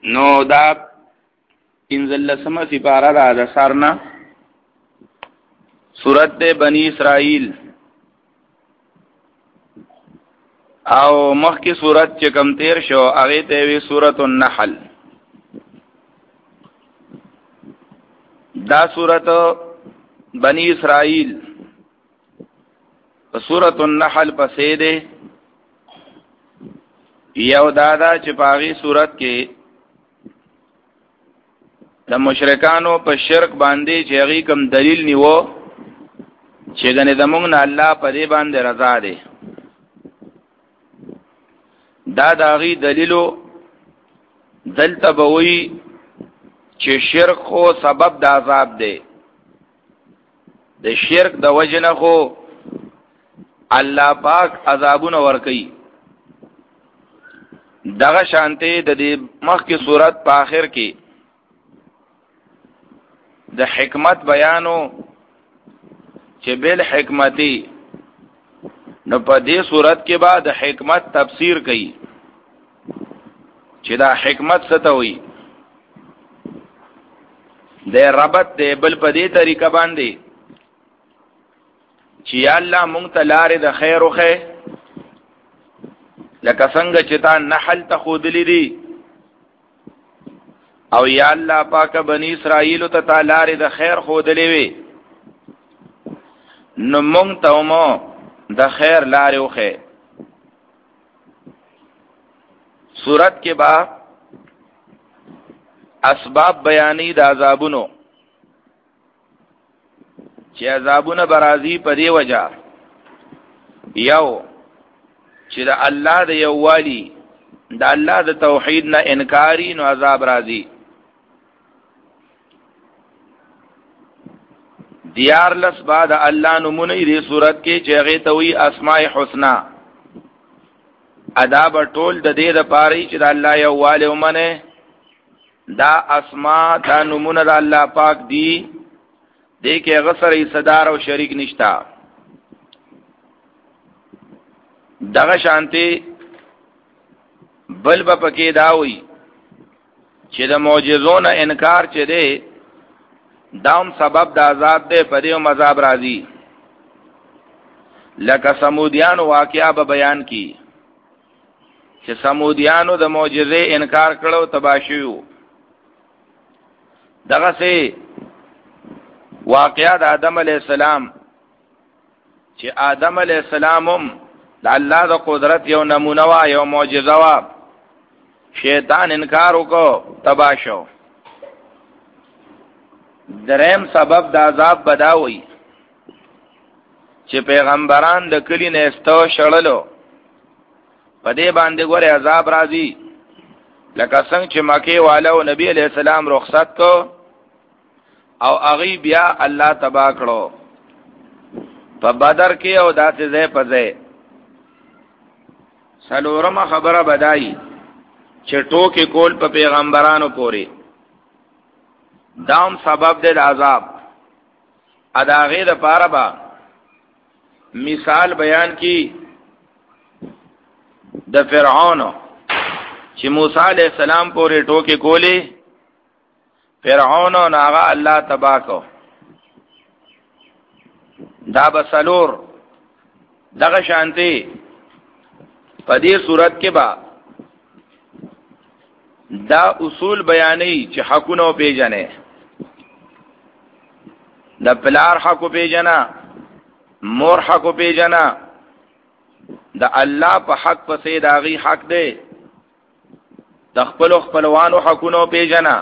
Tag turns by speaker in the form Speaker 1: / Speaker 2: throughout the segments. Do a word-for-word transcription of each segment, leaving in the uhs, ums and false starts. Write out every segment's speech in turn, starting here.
Speaker 1: نو دا انزلسمه سپاره را د سرنا سورت بنی اسرائیل او مخکی سورت چې کم تیر شو هغه ته وی سورۃ النحل. دا سورت بنی اسرائیل سورۃ النحل پسې ده یو دادا چې پاغي سورت کې د مشرکانو په شرک باندې چې هغه کوم دلیل نیو چې غنه زمونږ نه الله په دې باندې رضا ده. دا داغي دلیلو دلته بوي چې شرک خو سبب د عذاب ده. د شرک د وجنه خو الله پاک عذابونه ور کوي. دغه شانته د دې مخکې صورت په آخر کې د حکمت بیانو چې بل حکمتي نو په دې صورت کې بعد حکمت تفسیر کړي چې دا حکمت څه ته وایي. د ربط د بل په دې طریقه باندې چې الله مونږ ته لارې د خیر وخه لکه څنګه چې تا نحل ته خودلی دي او یا الله پاک بنی اسرائیل ته تعالی د خیر خودلی وي نو مونږ ته مو د خیر لارې وخه. سورت کې با اسباب بیانی د عذابونو چې عذابونه برازي په دی وجہ یو چې د الله د یووالي د الله د توحید نه انکاری نو عذاب راځي. دیار لس بعد الله نمونه دې صورت کې چې هغه ته وی اسماء الحسنا ادا بټول د دې د پاره چې د الله یووالي ومنه دا اسماء دا نمونه د الله پاک دی دې کې غسر صدر او شریک نشتا. دغه شانتی بل به پکې داوي چې د معجزونو انکار چي دي داوم سبب د عذاب دی په دې مذاب راځي. لکه سمودیانو واقعا به بیان کی چې سمودیانو د معجزې انکار کړو تباشیو. دغه سي واقعا د آدم علی السلام چې آدم علی السلام هم د الله د قدرت یو نمونه وا یو معجزه وا شیطان انکار وکړو تباشو. دریم سبب د عذاب بداوي چې پیغمبران د کلی نه استو شړلو په دې باندې ګوره عذاب راځي. لکه څنګه چې مکه والو نبی علیہ السلام رخصت کو او اغي بیا الله تبا کړو په بدر کې او داسې ځای په ځای. سلورمه خبره بدای چې ټوکې کول په پیغمبرانو پورې دام سبب د عذاب. اداغه د پاره با مثال بیان کی د فرعون چې موسی علیہ السلام پورې ټوکې کولې فرعون او هغه الله تبا کو. دا بسلور دغه شانتی په دې صورت کې با دا اصول بیانې چې حقونه پیژنې د پلار حق پیژنا مور حق پیژنا د الله په حق پسې داغي حق دی د خپل خپلوانو حقونه پیژنا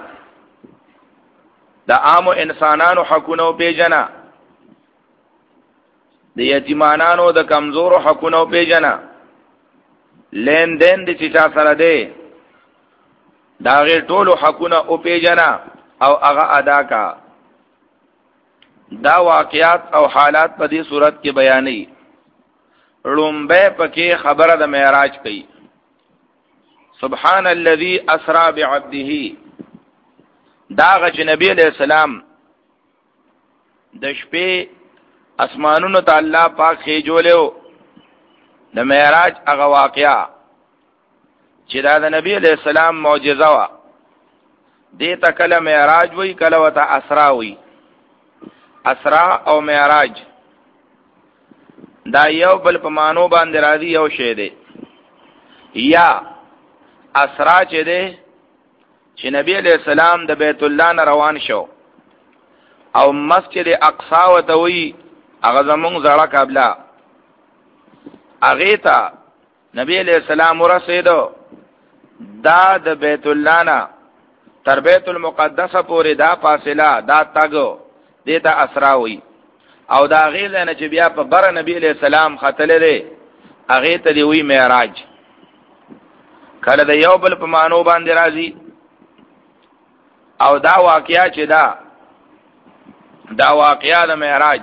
Speaker 1: د عام انسانانو حقونه پیژنا د یتیمانانو د کمزورو حقونه پیژنا لین دین د چې چا سره دی دا غیر ټولو حقونه او پیژنا او هغه ادا کا. دا واقعات او حالات په دې صورت کې بیانې. لومبه پکې خبره د معراج کوي. سبحان الذي اسرا بعبده دا غ نبی علیہ السلام د شپې اسمانونو ته الله پاک خېجولیو د معراج هغه واقعا چې دا د نبی علیہ السلام معجزه وا دې ته کله معراج وی کله وته اسرا وی. اسرا او معراج دا یو بل په مانو باندې راځي یو شی دی. یا اسرا چې دی چې نبی علیہ السلام د بیت الله نه روان شو او مسجد اقصا وته وی هغه زمونږ زړه قبله هغه ته نبی علیہ السلام ورسېدو. دا د بیت الله نه تر بیت المقدس پورې دا فاصله دا تاګو دیتا اسراوي او دا غیل نه چې بیا په بر نبی علیہ السلام خطلې دی هغه ته دی وی معراج. کله د یو بل په مانو باندې راځي او دا واقعیا چې دا دا واقعیا د معراج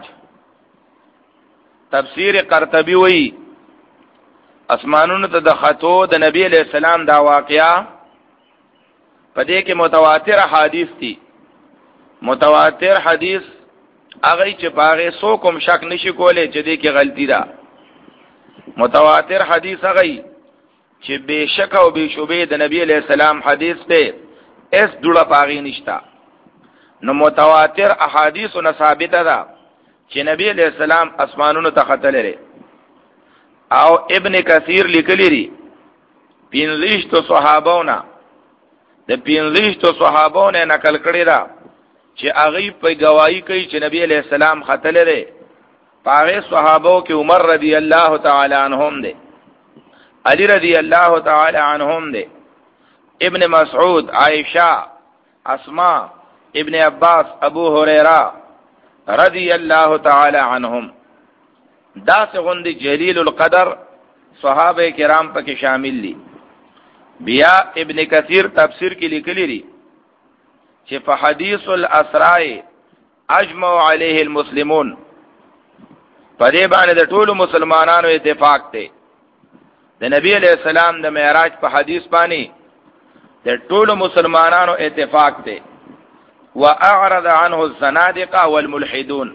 Speaker 1: تفسیر قرطبی وی اسمانونو ته د خطو د نبی علیہ السلام دا واقعیا پدې کې متواتر حدیث دي. متواتر حدیث هغه چې پاره سو کوم شک نشي کولای چې دې کې غلطی ده. متواتر حدیث هغه چې بشک او بشوبه د نبی علیہ السلام حدیث ته اس ډوړه پاغي نشتا. نو متواتر احادیث او ثابته ده چې نبی علیہ السلام اسمانونو ته ختلره. او ابن کثیر لیکلی ری پینځه تو صحابهونه د پینځه تو صحابهونه نقل کړی دا چې هغه په گواہی کوي چې نبی علیہ السلام ختلره. پاره صحابو کې عمر رضی الله تعالی عنهم دي، علی رضی الله تعالی عنهم دي، ابن مسعود، عائشہ، اسماء، ابن عباس، ابو هريره رضی الله تعالی عنهم. دا څنګه جلیل القدر صحابه کرام پکې شامل دي. بیا ابن کثیر تفسیر کې لیکلی دي چې په حدیث الاسراء اجمع علیه المسلمون په دې باندې د ټولو مسلمانانو اتفاق دی. د نبی علیہ السلام د معراج په حدیث باندې د ټولو مسلمانانو اتفاق دی. واعرض عنه الزنادقه والملحدون،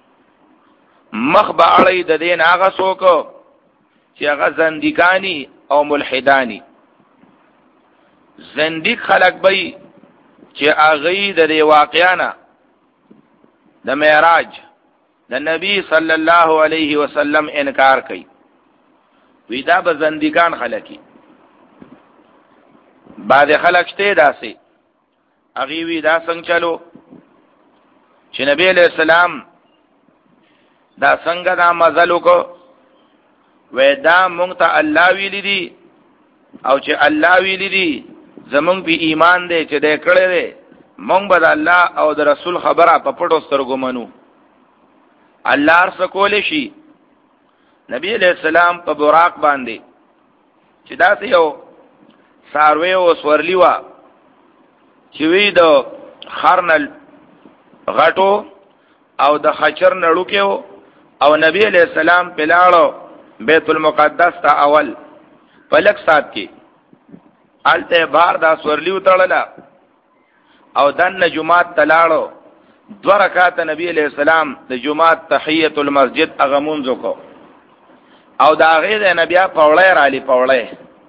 Speaker 1: مخ به اړی د دین هغه څوک چې هغه زندګانی او ملحدانی. زندګ خلق به چې هغه د دې واقعانه د معراج د نبی صلی الله علیه وسلم انکار کوي. وی دا به زندګان خلقی. بعد خلق شته داسې هغه وی دا څنګه چلو چې نبی علیہ السلام دا څنګه دا مزلو کو و دا مونږ ته الله ویلی دي او چې الله ویلی دي زمونږ په ایمان دی چې دې کړې دي مونږ به الله او د رسول خبره په پټو سترګو منو. الله ارس کول شي. نبی علیہ السلام په براق باندې چې دا یو ساروی او سورلی وا چې وی د خرنل غټو او د خچر نړو کې او نبی علیہ السلام په لاړو بیت المقدس ته اول پلک سات کې آلته بار دا سورلی وتړله او دن جمعات تلاړو دو رکعات نبی علیہ السلام د جمعات تحیت المسجد اغمونځو کو او دا غیر نبی پاوړی را لې پاوړی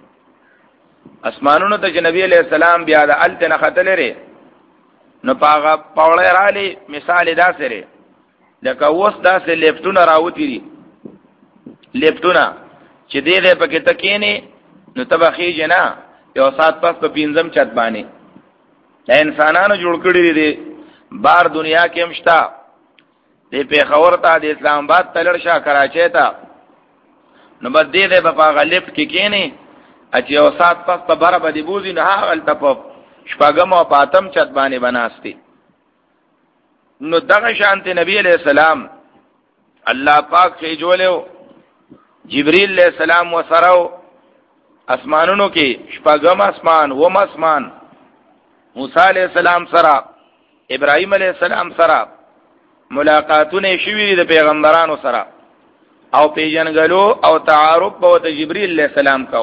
Speaker 1: اسمانونو ته چې نبی علیہ السلام بیا د الته نه خطلره نو پاغه پاوړی را لې مثال دا سره لکه اوس دا سه لیفتونه راوتی دي لیفتونه چې دې دې پکې تکینه نو تبخی جنا یو سات پس په پینځم چت باندې دا انسانانو جوړ کړی دي. بار دنیا کې مشتا دې په خبر ته د اسلام آباد تلل شاه کراچۍ ته نو بس دې دې په غلفت کې کېنی اچ یو سات پس په بار باندې بوزي نه هغه په شپږم او پاتم چت باندې بناستي. نو دغه شانته نبی علیہ السلام الله پاک کې جوړو جبرائیل علیہ السلام وسرو اسمانونو کې شپږم اسمان و مسمان موسی علیہ السلام سره ابراهیم علیہ السلام سره ملاقاتونه شوي د پیغمبرانو سره او پیژنګلو او تعارف به د جبرائیل علیہ السلام کو.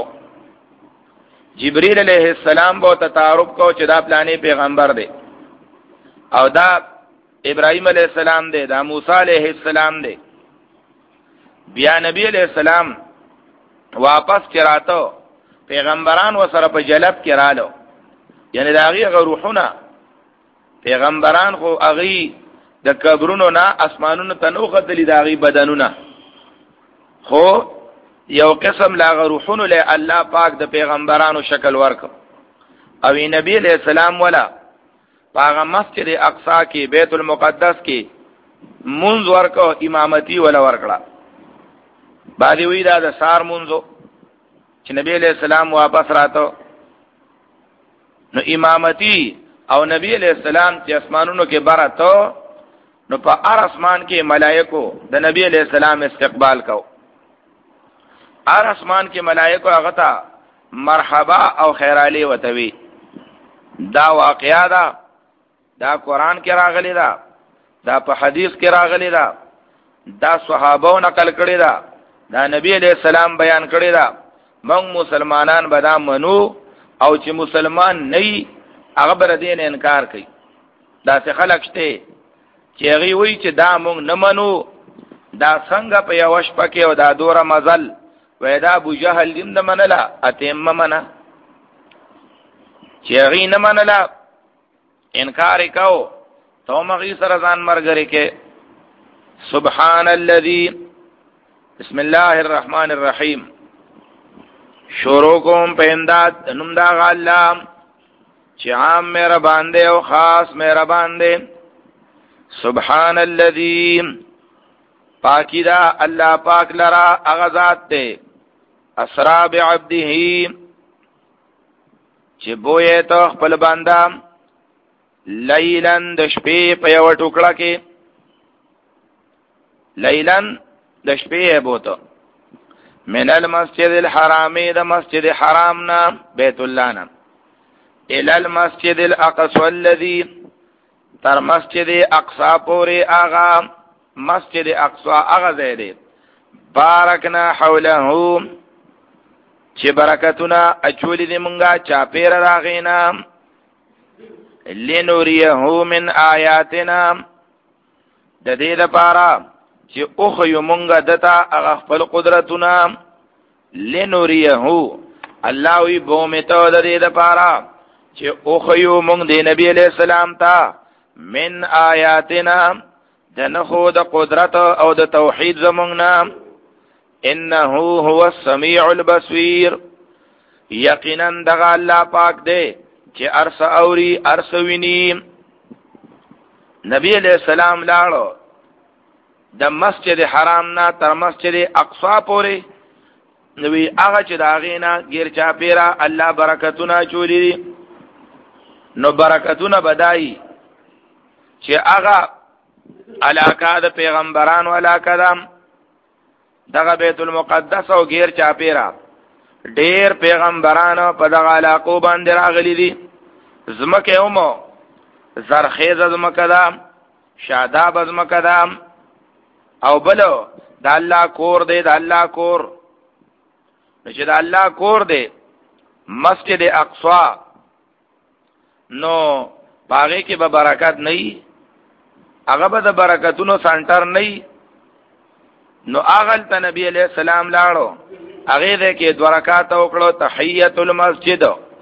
Speaker 1: جبرائیل علیہ السلام به تعارف کو چې دا پلانې پیغمبر دی او دا ابراهیم علیہ السلام دی دا موسی علیہ السلام دی. بیا نبی علیہ السلام واپس چراتو پیغمبران و سره په جلب کې رالو یعنی دا غي روحونه پیغمبران خو اغي د قبرونو نه اسمانونو ته نو غدلی د اغي بدنونه، خو یو قسم لا روحونو له الله پاک د پیغمبرانو شکل ورک او نبی علیہ السلام ولا پاغه مسجد اقصا کې بیت المقدس کې منځ ورکو امامتی ولا ورکړه. باندې وی دا د سار منځو چې نبی علیہ السلام واپس راته نو امامتی او نبی علیہ السلام چې اسمانونو کې براتو نو په هر اسمان کې ملائکو د نبی علیہ السلام استقبال کو. هر اسمان کې ملائکو هغه ته مرحبا او خیر علی وتوی. دا واقعیا دا دا قران کې راغلی دا دا په حدیث کې راغلی دا دا صحابو نقل کړی دا دا نبی علیہ السلام بیان کړی دا. موږ مسلمانان به دا منو او چې مسلمان نه هغه بر دین انکار کوي. دا څه خلک شته چې هغه وایي چې دا موږ نه منو، دا څنګه په یو شپه کې او دا دوره مزل وای دا ابو جهل دیم د منلا اتم منا چې هغه نه منلا انکار وکاو تو مغی سره ځان مرګره کې. سبحان الذي بسم الله الرحمن الرحیم شروع کوم په امداد نوم دا الله چې عام مهربان دی او خاص مهربان دی. سبحان الذي پاکی دا الله پاک لرا هغه ذات دی اسرا بعبده چې بوې ته خپل بندا لیلن د شپې په یو ټوکړه کې لیلن د شپې بوته من المسجد الحرام د مسجد حرام نا بیت الله نا الى المسجد الاقصى الذي تر مسجد اقصا پوری آغا مسجد اقصا آغا زیده بارکنا حوله چه برکتنا اچولی دی منگا چاپیر راغینا لنوریهو من آیاتنا د دې لپاره چې اوخیو منگا دتا اغا خپل قدرتنا لنوریهو الله وی بومتو د دې لپاره چې اوخیو منگ دی نبی علیہ السلام تا من آیاتنا دنخو د قدرت او د توحید زمونگنا انه هو السمیع البصیر یقینا دغه الله پاک دی چې ارس اوری ارس ویني. نبی علیہ السلام لاړو د مسجد حرام نا تر مسجد اقصا پورې نوی هغه چې دا غینا غیر چا پیرا الله برکتونه چولی نو برکتونه بدای چې هغه علاقه د پیغمبرانو علاقه ده دغه بیت المقدس او غیر چا پیرا ډیر پیغمبرانو په دغه علاقو باندې راغلي دي. زمکه اومو زرخیز زمکه ده شاداب زمکه ده او بلو د الله کور دی د الله کور چې د الله کور دی مسجد اقصا نو باغې کې به برکت نه هغه به د برکتونو سنټر نه نو اغل ته نبی علیہ السلام لاړو هغه دې کې دوه رکعات وکړو تحیۃ المسجد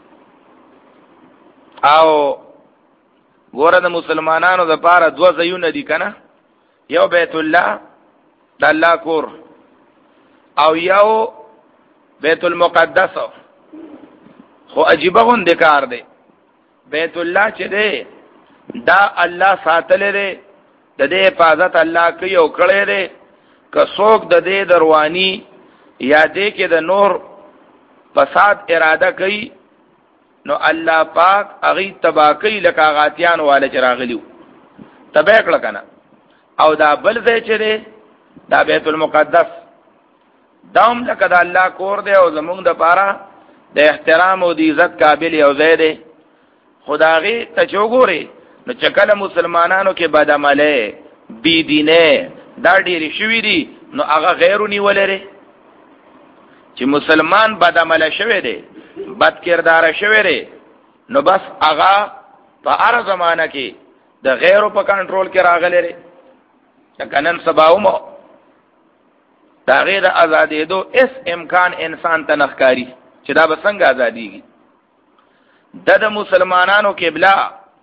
Speaker 1: او ګوره د مسلمانانو د پاره دوه ځایونه دي کنه یو بیت الله د الله کور او یو بیت المقدس خو عجیب غون د کار دی. بیت الله چې دی دا الله ساتل دی د دې حفاظت الله کوي او کړی دی که څوک د دې دروانی یا دې کې د نور فساد اراده کوي نو الله پاک هغه تبا کوي لکه غاتیان والا چراغلیو تبا کړه کنه. او دا بل ځای چې دی دا بیت المقدس دام لکه د الله کور دی او زمونږ د پاره د احترام او د عزت قابل یو ځای دی. خدایي ته چوغوري نو چکل مسلمانانو کې بدعمله بی دینه دا ډېری شوی دي نو هغه غیرونی ولري چې مسلمان بدعمله شوی دی بد کردار شوی دی نو بس هغه په هر زمانہ کې د غیرو په کنټرول کې راغلی دی. کنن سباومو دا غیر ازادي دو اس امکان انسان ته نخکاری چې دا به څنګه ازاديږي. د د مسلمانانو قبله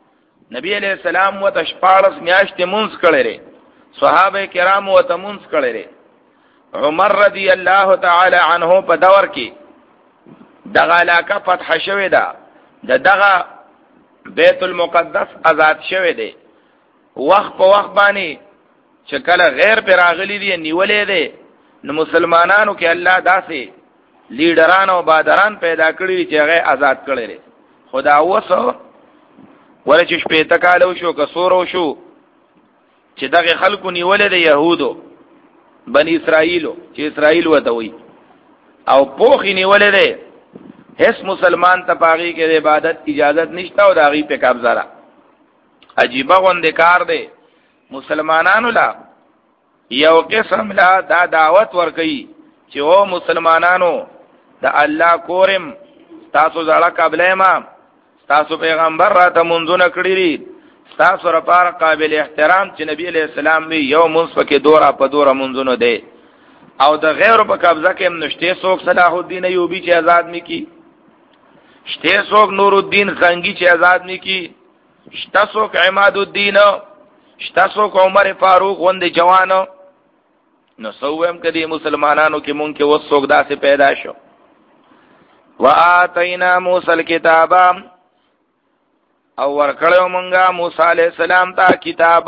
Speaker 1: نبی علیہ السلام و تشپارس میاشت منز کړي صحابه کرام و تمنز کړي عمر رضی الله تعالی عنہ په دور کې دغه علاقه فتح شوه ده د دغه بیت المقدس آزاد شوه دی وخت په وخت باندې چې کله غیر پر راغلي دي نیولې دي نو مسلمانانو کې الله داسې لیډران او بادران پیدا کړی چې هغه آزاد کړي دي خدا وسو ولې چې شپې تکالو شو کسورو شو چې دغه خلکو نیولې دي يهودو بني اسرائیلو چې اسرائیل وته وي او پوخي نیولې دي هیڅ مسلمان ته پاغي کې د عبادت اجازت نشته او داغي په قبضه را عجیب غوند کار دی مسلمانانو لا یو قسم لا دا دعوت ورکي چې او مسلمانانو د الله کورم تاسو ځړه قبله ما تاسو پیغمبر را ته منځونه کړی دي تاسو لپاره قابل احترام چې نبی علیہ السلام وی یو منځ کې دورا په دورا منځونه دي او د غیر په قبضه کې نشته څوک صلاح الدین ایوبی چې آزاد میکی شته څوک نور الدین زنگی چې آزاد میکی شته څوک عماد الدین شته څوک عمر فاروق وند جوانو نو سوهم کدي مسلمانانو کې مونږ کې وڅوک داسې پیدا شو وآتینا موسی الکتاب او ورکړو مونږه موسی علیہ السلام ته کتاب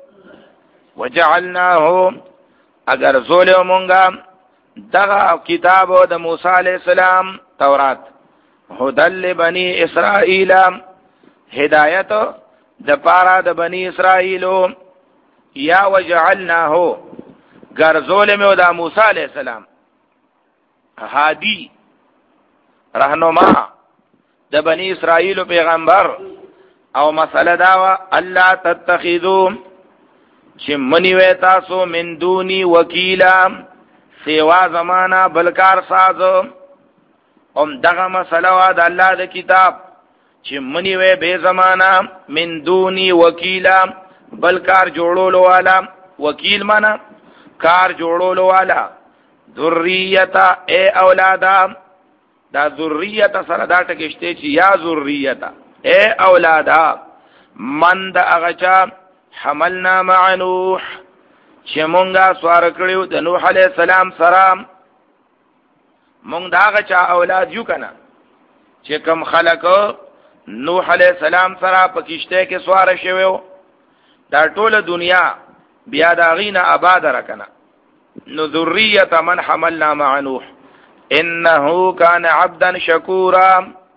Speaker 1: وجعلناه اگر زولیو مونږه دغه کتاب د موسی علیہ السلام تورات هدل لبنی اسرائیل هدایت د پارا د بنی اسرائیلو یا وجعلناه غرزول میو د موسی علیہ السلام هادی رهنما د بنی اسرائیل پیغمبر او مسئله دا الله تتخذو چې منی وې تاسو من دونی وکیلا سیوا زمانہ بلکار ساز ام دغه مسئله وا د الله د کتاب چې منی وې به زمانہ من دونی وکیلا بلکار جوړولو والا وکیل معنا کار جوړولو والا ذریتا اے اولادا دا ذریتا سره دا ټکشته چې یا ذریتا اے اولادا من دا اغچا حملنا مع نوح چې مونږه سوار کړیو د نوح علیہ السلام سره مونږ دا اغچا اولاد یو کنه چې کوم خلق نوح علیہ السلام سره په کشته کې سوار شویو دا ټوله دنیا بیا دا غینا آباد رکنه نو ذریه من حملنا مع نوح انه کان عبدا شکورا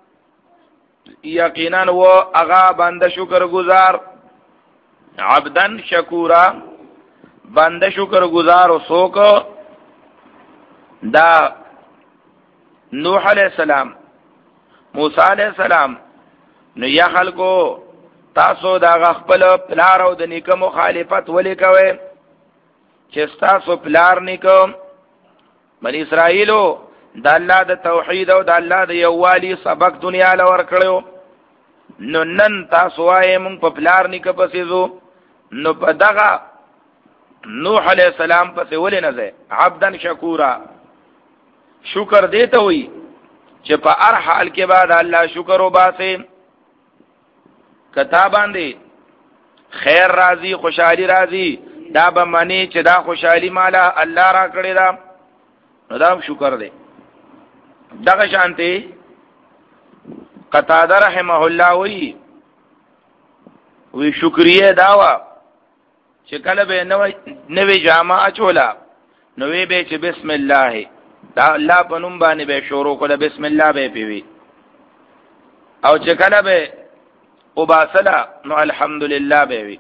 Speaker 1: یقینا و اغا بند شکر گزار عبدا شکورا بند شکر گزار و سوک دا نوح علیہ السلام موسی علیہ السلام نو یا خلکو تاسو دا غخپل پلار او د نیکه مخالفت ولی کوي چې تاسو پلار نیکه بنی اسرائیلو د الله د توحید او د الله د یووالي سبق دنیا لور کړو نو نن تاسو وايي مونږ په پلار نیکه پسې زو نو په دغه نوح علیہ السلام پسې ولې نه ځي عبدن شکورا شکر دیته وي چې په هر حال کې بعد الله شکر وباسي کتاب باندې خیر راضی خوشحالی راضی دا به معنی چې دا خوشحالی مالا الله را کړی دا نو دا شکر دی دغه شانتی قتاده رحمه الله وی وی شکریه داوا چې کله به نوې جامه اچولا نوې به چې بسم الله دا الله په نوم باندې به شروع کړه بسم الله به پیوي او چې کله به او باسلا نو الحمدلله به وی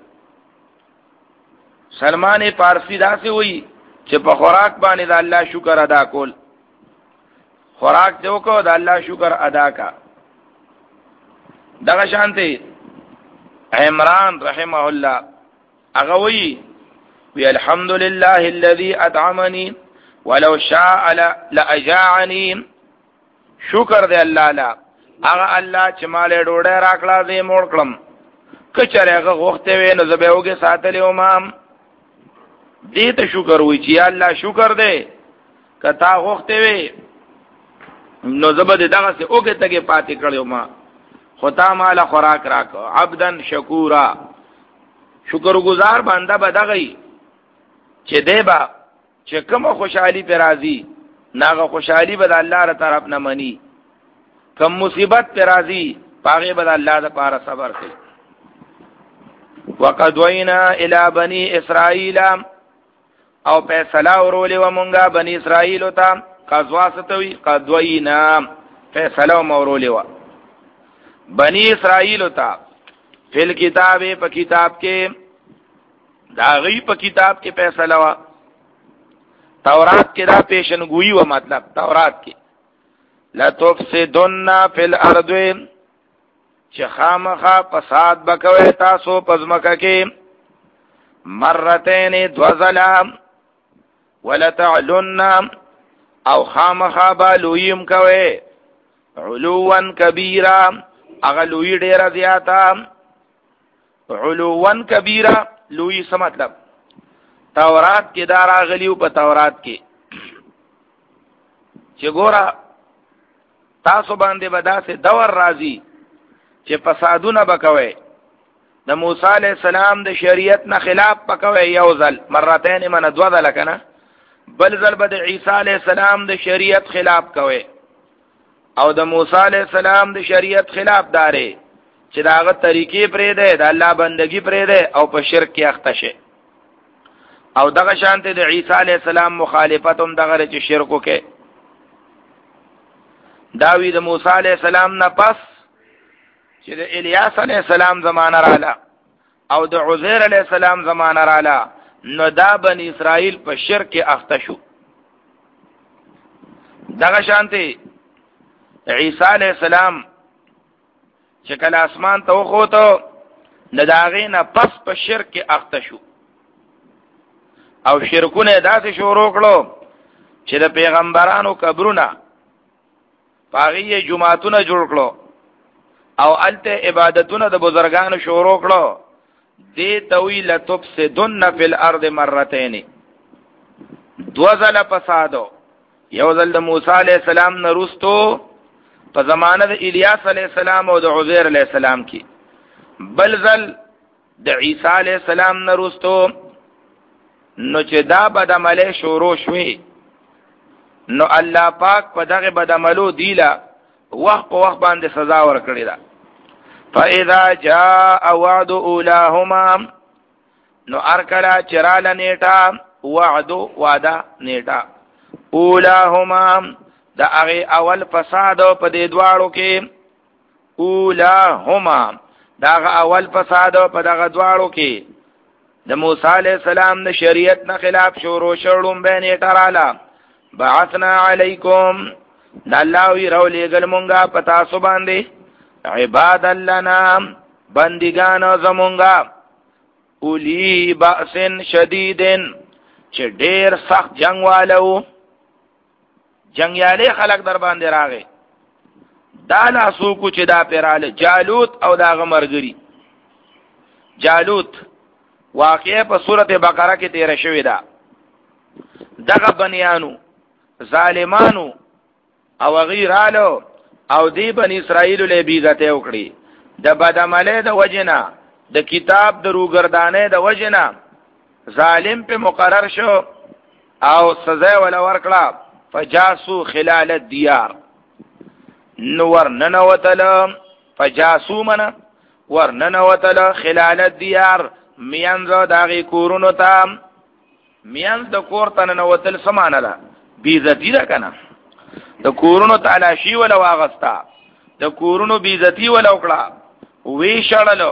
Speaker 1: سلمان فارسی داسې وی چې په خوراک باندې د الله شکر ادا کول خوراک دیو کو د الله شکر ادا کا دغه شانته عمران رحمه الله هغه وی وی الحمدلله الذي اطعمني ولو شاء لاجاعني شکر دی الله لا هغه الله چې مالې ډوډۍ راکړه دې موړ کړم کچره هغه غوښته وې نو زبېوګه ساتلې او مام دې ته شکر وی چې الله شکر دې کتا غوښته وې نو زبد دغه سه اوګه تګه پاتې کړو ما خطا مال خوراک راکو عبدن شکورا شکر گزار بنده بدغی چې دیبا چې کوم خوشحالی پر راضی ناغه خوشحالی بد الله تر طرف نه منی کم مصیبت پر راضی پاغه بد الله د پاره صبر کوي وقد وینا الی بنی اسرائیل او فیصله ورولې و مونږه بنی اسرائیل ته قضوا ستوي قد وینا فیصله مورولې و بنی اسرائیل ته فل کتاب په کتاب کې داغي په کتاب کې فیصله و تورات کې دا پیشنګوئی و مطلب تورات کې لا تفسدن فی الارض چې خامخا فساد بکوي تاسو پزمکه کې مرتين دوزلا ولتعلن او خامخا بالویم کوي علوان کبیرا اغلوی ډیر زیاتا علوان کبیرا لوی څه مطلب تورات کې دا راغلیو په تورات کې چې ګورا تاسو باندې بداسه دور راځي چې فسادونه بکوي د موسی علی السلام د شریعت نه خلاف پکوي یو ځل مرتين من دو ځل کنه بل ځل به د عیسی علی السلام د شریعت خلاف کوي او د موسی علی السلام د شریعت خلاف داري چې داغه طریقې پرې ده د الله بندگی پرې ده او په شرک کې اخته شي او دغه شانته د عیسی علی السلام مخالفت هم دغه چې شرکو کې داوی د موسی علی السلام نه پس چې د الیاس علی السلام زمانہ رااله او د عزیر علی السلام زمانہ رااله نو دا بنی اسرائیل په شرک کې اخته شو دغه شانته عیسی علی السلام چې کله اسمان ته وخوته نداغې نه پس په شرک کې اخته شو او شرکونه داسې شروع کړو چې د پیغمبرانو قبرونه پاغي جمعهتونه جوړ کړو او الته عبادتونه د بزرګانو شروع کړو دی طویل تفسدن فی الارض مرتين دوزل فسادو یو ځل د موسی علی السلام نه رستو په زمانه د الیاس علی السلام او د عزیر علی السلام کې بل ځل د عیسی علی السلام نه رستو نو چې دا بدعمله شروع شوي نو الله پاک په دغه بدعملو دیلا وخت په وخت باندې سزا ورکړي دا فاذا جاء وعد اولاهما نو ارکلا چرال نیټه وعد وعده نیټه اولاهما دا هغه اول فساد په دې دواړو کې اولاهما دا هغه اول فساد په دغه دواړو کې د موسی علی السلام د شریعت نه خلاف شروع شړم به نیټه رااله بعثنا علیکم الله وی رولې ګل مونږه پتا سو باندې عباد لنا بندگان زمونږه اولی باسن شدیدن چې ډیر سخت جنگ والو جنگیاله خلق در باندې راغی دا لاسو کو چې دا پیراله جالوت او دا غمرګری جالوت واقعه په سورته بقره کې تیر شوی دا دغه بنیانو ظالمانو او غیرالو او دی بنی اسرائیل له بیغته وکړي د بدعمله د وجنا د کتاب د روګردانه د وجنا ظالم په مقرر شو او سزا ولا ورکړه فجاسو خلال الديار نور ننوتل فجاسو من ور ننوتل خلال الديار میانزو داغی کورونو تا میانز د کور ته ننوتل سمانه ده بیزتی ده کنه د کورونو تلاشی ولا واغستا د کورونو بیزتی ولا وکړه وی شړلو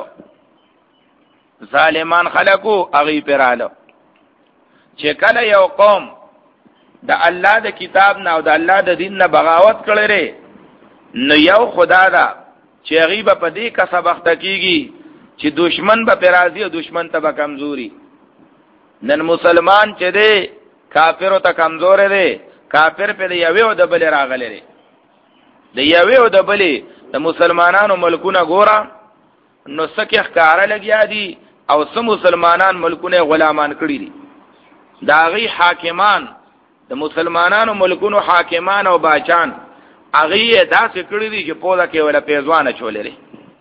Speaker 1: ظالمان خلقو اغي پرالو چې کله یو قوم د الله د کتاب نه او د الله د دین نه بغاوت کړي ری نو یو خدا دا چې غیب په دې کا سبخت کیږي چې دشمن به پرازي او دشمن ته به کمزوري نن مسلمان چې دی کافر ته کمزور دی کافر په یوه او د بل راغلی دی د یوه او د بل د مسلمانانو ملکونه ګورا نو سکه ښکارا لګیا دي او سم مسلمانان ملکونه غلامان کړی دي داغي حاکمان د مسلمانانو ملکونو حاکمان او باچان اغه داسې کړی دي چې په لکه ولا پیزوانه چولې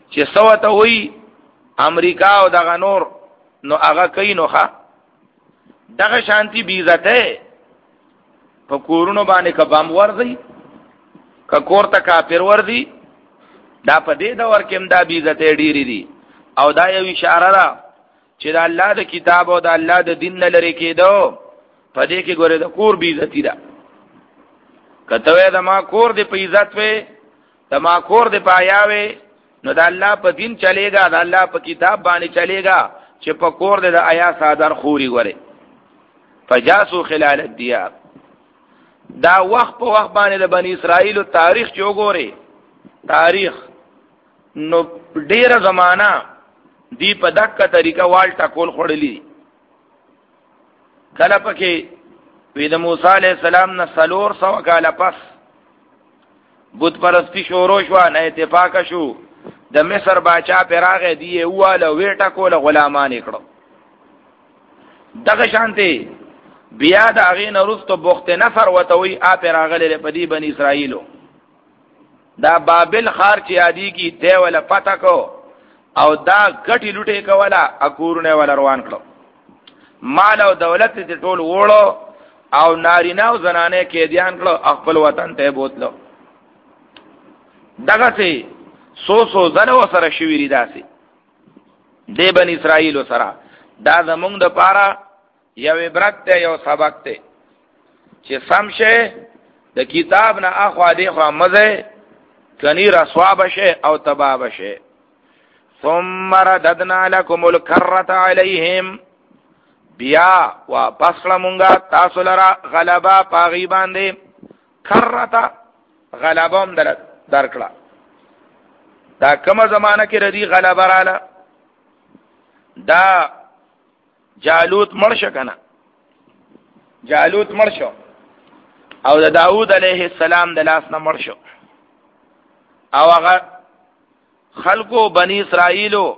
Speaker 1: چې سوته وي امریکا او دغه نور نو هغه کوي نو ښه دغه شانتی بی عزته په کورونو باندې کبام ورځي ک کور ته کافر ورځي دا په دې دور کې هم دا بی عزته ډیری دي او دا یو اشاره ده چې د الله د کتاب او د الله د دین نه لري کېدو په دې کې ګوره د کور بی عزتی ده کته دا ما کور دې په عزت وې دا ما کور دې پایاوي نو د الله په دین چلےګا د الله په کتاب باندې چلےګا چې په کور دې د آیا صادر خوري غره فجاسو خلال الديار دا وخت په وخت باندې د بنی اسرائیل تاریخ چې وګوري تاریخ نو ډیره زمانہ دی په دغه طریقه وال ټکول خړلې کله پکې وې د موسی علی السلام نه سلور سو کاله پس بت پرستی شروع شو نه اتفاق شو د مصر باچا پراغه دی واله وې ټکول غلامان کړو دغه شانته بیا د هغه نورستو بوخت نفر وتوي ا پراغله په دی بنی اسرائیلو دا بابل خار چې عادي کی دی ولا پتا کو او دا غټي لټه کولا اکورونه ولا روان کړو مال او دولت دې ټول وړو او نارینه او زنانه کې دیان کړو خپل وطن ته بوتلو دغه سي سو سو زنه سره شویری داسي دی بنی اسرائیل سره دا زمونږ د پاره یو عبرت ته یو سبق ته چې سمشه د کتاب نه اخوا دی خو مزه کنی رسوا بشه او تبا بشه ثم رددنا لكم الكرة عليهم بیا واپس لمونگا تاسو لرا غلبا پاغی باندې کرتا غلبام در درکړه دا کومه زمانہ کې ردی غلبا رااله دا جالوت مرشه کنه جالوت مرشو او د داوود علیه السلام د لاس نه مرشو او هغه خلقو بنی اسرائیلو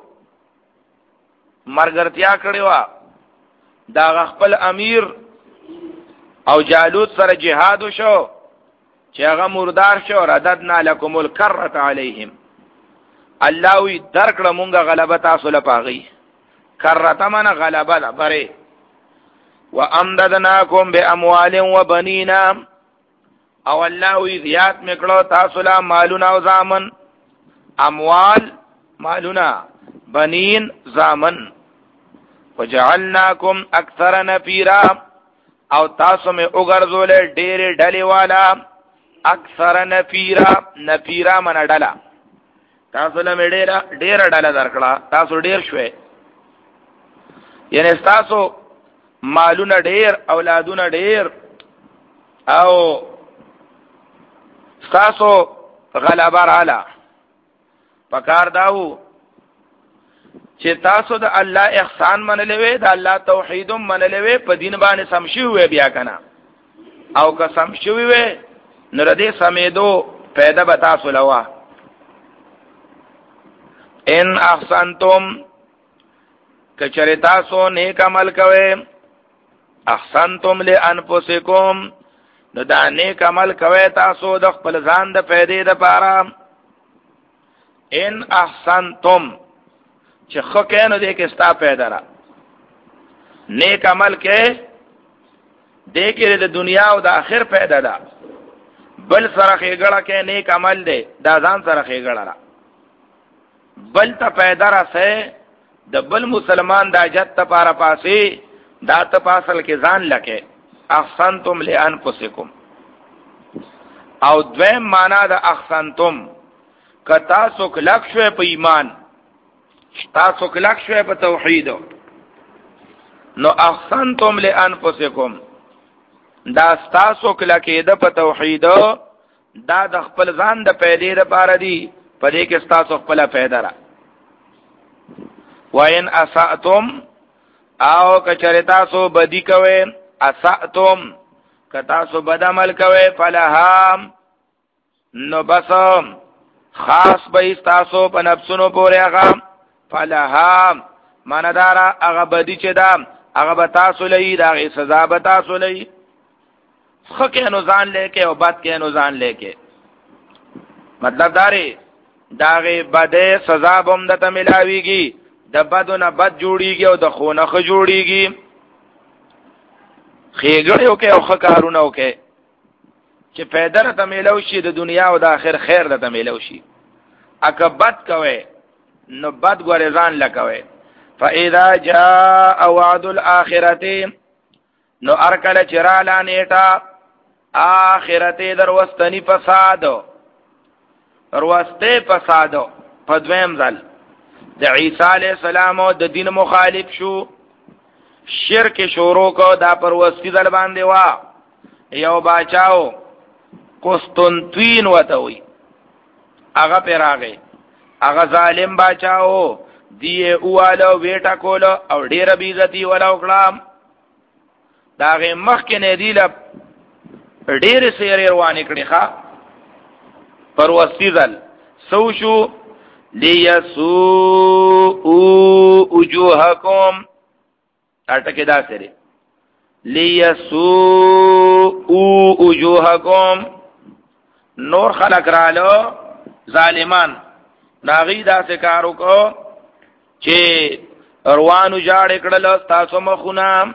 Speaker 1: مرګرتیا کړو دا خپل امیر او جالوت سره جهاد وشو چې هغه مردار شو رددنا لكم الكرة عليهم الله وی درکړه مونږه غلبه تاسو لپاره کرته من غلبه ده بره وامددناکم باموال وبنین او الله وی زیات میکړو تاسو لا مالونه او زامن اموال مالونه بنین زامن وجعلناکم اکثر نفیرا او تاسو می وګرځول ډېر ډلې والا اکثر نفیرا نفیرا من ډلا تاسو له ډېر ډېر ډلا درکړه تاسو ډېر شوي یعنی تاسو مالونه ډېر اولادونه ډېر او تاسو غلبه رااله پکار داو چې تاسو د الله احسان منلې وې د الله توحید منلې وې په دین باندې سمشي وې بیا کنه او که سمشي وې نور دې سمېدو پیدا به تاسو لوا ان احسنتم کچره تاسو نیک عمل کوئ احسنتم لانفسکم نو دا نیک عمل کوئ تاسو د خپل ځان د فائدې لپاره ان احسنتم چې خو کینو دې کې ستا پیدا را نیک عمل کې دې کې د دنیا او د آخر پیدا ده بل سره خېګړه کې نیک عمل دې دا ځان سره خېګړه را بل ته پیدا را سه د بل مسلمان دا جت ته پارا پاسي دا ته پاسل کې ځان لکه احسنتم لانفسکم او دویم معنا د احسنتم کتا سو کلک شوه په ایمان تاسو کلک شوه په توحید نو احسنتم لانفسکم دا تاسو کلکې د په توحید دا د خپل ځان د پیدې لپاره دی په دې کې تاسو خپل پیدا را وین اساتم او کچره تاسو بدی کوي اساتم ک تاسو بد عمل کوي فلهم نو بسم خاص به تاسو په نفسونو پورې هغه فلهم مندارا هغه بدی چې دا هغه به تاسو لې دا غي سزا به تاسو لې خو کې نو ځان لیکي او بد کې نو ځان لیکي مطلب داري داغه بده سزا بم دته ملاويږي د بدو نه بد جوړیږي او د خونه خ جوړیږي خېګړیو کې او خ کارونه وکي چې پیدا ته ملو شي د دنیا او د آخر خیر ته ملو شي اګه بد کوي نو بد ګورزان لکوي فاذا جاء وعد الاخرته نو ارکل چرالا نیټه آخرته دروستنی فساد دروسته فساد په دویم ځل د عیسی علی السلام او د دین مخالف شو شرک شروع کو دا پر وستی ځل باندې وا یو باچاو قسطنطین وته وي هغه پیراغه هغه ظالم باچاو دی اواله ویټا کول او ډیر بیزتی ولا وکړه داغه مخ کې نه دی ل ډیر سیر روانې کړي ښا پر وسیدل سو شو لیسو وجوهکم اټکه دا سره لیسو وجوهکم نور خلق رالو ظالمان ناغي دا سکارو کو چې روانو جاړ کړل تاسو مخونه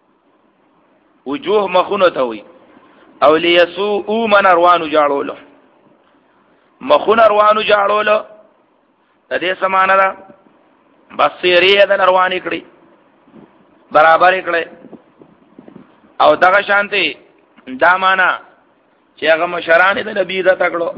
Speaker 1: وجوه مخونه ته وي او لیسو او من روانو جاړولو مخونه روانو جاړولو د دې سمانه ده بس یې د روانې کړی برابر کړی او دغه شانتي دا معنا چې هغه مشران د نبی عزت کړو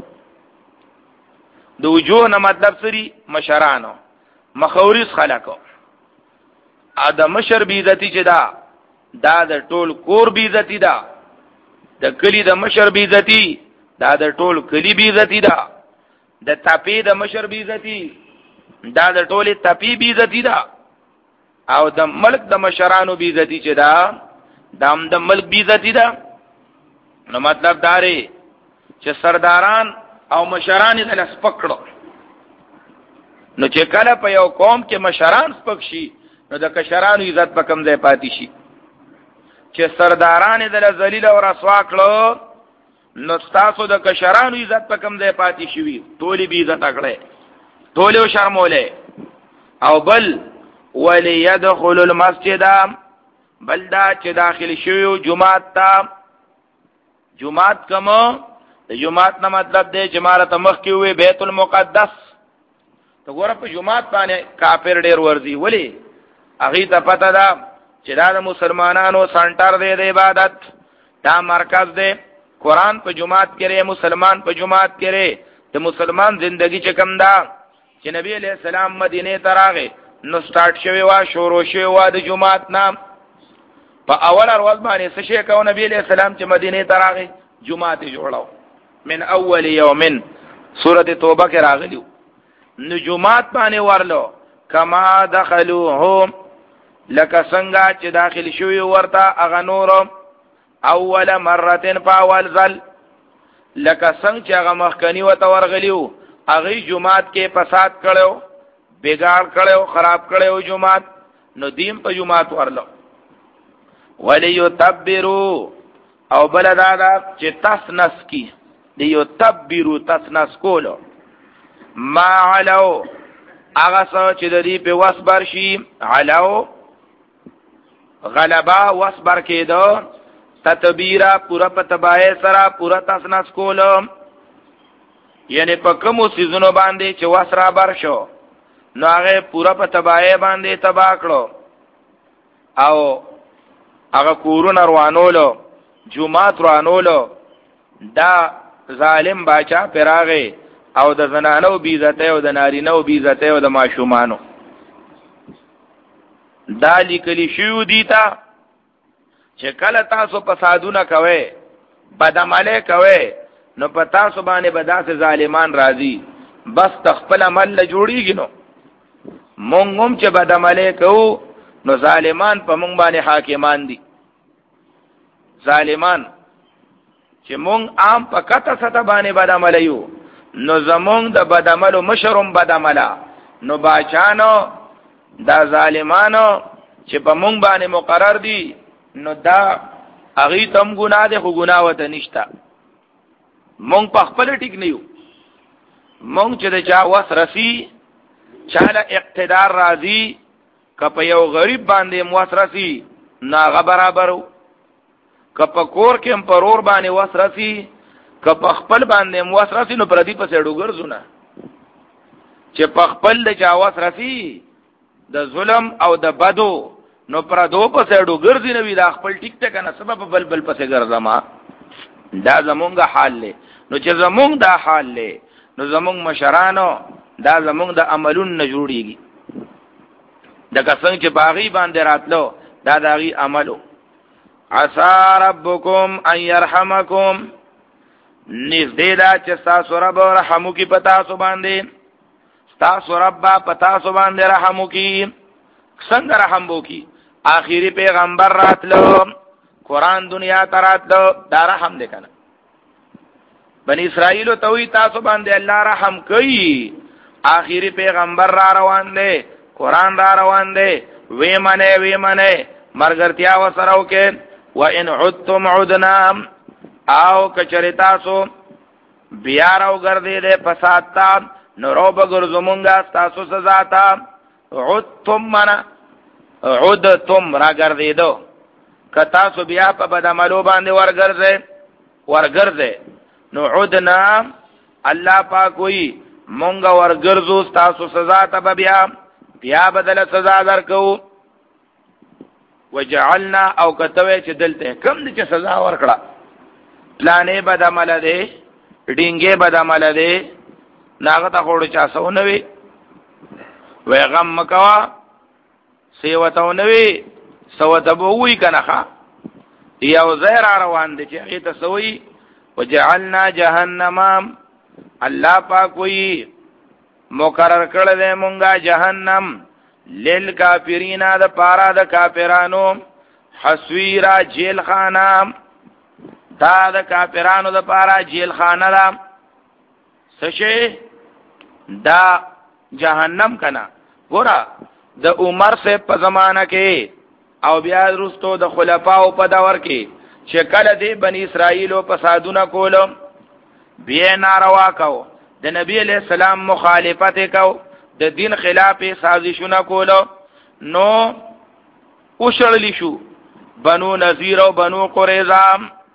Speaker 1: د وجوه نه مطلب سری مشرانو مخاورز خلکو ادم مشر بی عزتی چې دا دا د ټول کور بی عزتی دا د کلی د مشر بی عزتی دا د ټول کلی بی عزتی دا د تپی د مشر بی عزتی دا د ټول تپی بی عزتی دا او د ملک د مشرانو بی عزتی چې دا دام د ملک بی عزتی دا نو مطلب داري چې سرداران او مشران یې له سپکړو نو چې کله په یو قوم کې مشران سپک شي نو د کشرانو عزت په کم ځای پاتې شي چې سرداران یې د ذلیل او رسوا کړو نو تاسو د کشرانو عزت په کم ځای پاتې شي ټولې به عزت کړي ټولې شرمولې او بل وليدخل المسجد بل دا چې داخل شوی جمعات ته جمعات کوم د جمعات نه مطلب دی جماعت مخ کې وي بیت المقدس ته ګوره په جمعات باندې کافر ډیر ورزي ولی هغه ته پته ده چې دا د مسلمانانو سنټر دی د عبادت دا مرکز دی قرآن په جمعات کې مسلمان په جمعات کې د مسلمان زندگی چې کم ده چې نبی علیہ السلام مدینه ته راغی نو سٹارټ شوی وا شروع شوی وا د جمعات نام په اول ورځ باندې څه شي کو نبی علیہ السلام چې مدینه ته راغی جمعات جوړاو من اول یوم سورۃ توبه کې راغلیو نو جمعات باندې ورلو کما دخلوهم لکه څنګه چې داخل شوی ورته اغه نور اول مره فاول ذل لکه څنګه چې هغه مخکنی وته ورغلیو هغه جمعات کې فساد کړو بګاړ کړو خراب کړو جمعات نو دیم په جمعات ورلو وليتبروا او بلدادا چې تسنس کی دیو تبرو تسنس کولو ما علو هغه څه چې د دې په وسبر شي علو غلبا وسبر کېدو تتبیرا پورا پتبای سرا پورا تسنس کولو یعنی په کومو سيزونو باندې چې وسرا بر شو نو هغه پورا پتبای باندې تبا کړو او هغه کورونه روانولو جمعات روانولو دا ظالم باچا پراغه او د زنانو بیزته او د نارینو بیزته او د ماشومانو دا لیکلی شو دیتا چې کله تاسو فسادونه کوي بدعمله کوي نو په تاسو باندې بداسه ظالمان راضي بس تخپل عمل له جوړیږي نو مونږ هم چې بدعمله کوو نو ظالمان په مونږ باندې حاکمان دي ظالمان چې مونږ عام په کته سطح باندې بدعمل یو نو زمونږ د بدعملو مشرم بدعملا نو باچانو دا ظالمانو چې په مونږ باندې مقرر دي نو دا اغي تم ګناه ده خو ګناه وته نشتا مونږ په خپل ټیک نه یو مونږ چې د چا وس رسی چاله اقتدار راځي کپ یو غریب باندې موس رسی ناغه برابرو کپ کور کې هم پرور باندې وس رسی کپ خپل باندې موس رسی نو پردی په سړو ګرځونه چې په خپل د چا وس رسی د ظلم او د بدو نو پردو په سړو ګرځي نو دا خپل ټیک ټک نه سبب بل بل پسې ګرځما دا زمونږه حال له نو چې زمونږ دا حال له نو زمونږ مشرانو دا زمونږ د عملون نه جوړیږي د کسان چې باغی باندې راتلو دا داغي عملو عسى ربكم ان يرحمكم نزدې دا چې تاسو رب رحمو کی پتا سو باندې تاسو رب پتا سو باندې رحمو کی څنګه رحم وو کی آخری پیغمبر راتلو قرآن دنیا ته راتلو دا رحم دی کنه بنی اسرائیل ته وی تاسو باندې الله رحم کوي آخری پیغمبر را روان دی قرآن را روان دی وی منه وی منه مرګرتیا وسرو کې و ان عدتم عدنا او کچری تاسو بیا راو ګرځې دې فساد تا نورو بګرزمونګه تاسو سزا تا عدتم منا عدتم را ګرځې دو کتا سو بیا په بدعملو باندې ورګرځې ورګرځې نو عدنا الله پاک وی مونږ ورګرځو تاسو سزا ته بیا بیا بدل سزا درکو وجعلنا او کتوې چې دلته کم دي چې سزا ورکړه پلانې بدعمل دي ډینګې بدعمل دي ناغه ته خوړ چا سونوي وې غم مکوا سیوتونوي سوته بووي کنه ښا یو زهر روان دي چې هغه ته سوي وجعلنا جهنم الله پاک وی مقرر کړل دې مونږه جهنم للکافرین د پارا د کافرانو حسویرا جیل خانه دا د کافرانو د پارا جیل خانه دا سشه دا جهنم کنا ګورا د عمر سے په زمانہ کې او بیا وروسته د خلفاو په دور کې چې کله دی بنی اسرائیل او فسادونه کولو بیا ناروا کو د نبی علیہ السلام مخالفت کو د دین خلاف سازشونه کولو نو وشړلی شو بنو نذیر او بنو قریظه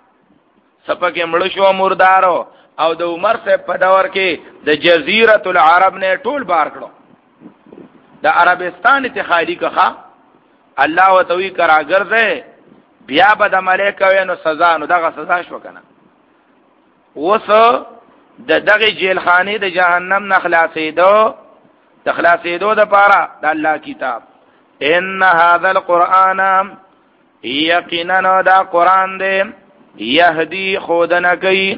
Speaker 1: سپکه مړ شو مردارو او د عمر سے په دور کې د جزیره العرب نه ټول بار کړو د عربستان ته خالی کخه الله وتوی کرا ګرځي بیا به د ملائکه نو سزا نو دغه سزا شو کنه وس د دغه جیل خانه د جهنم نه خلاصېدو د خلاصېدو د پاره د الله کتاب ان هذا القرآن یقینا دا قرآن دی یهدی خودنه کوي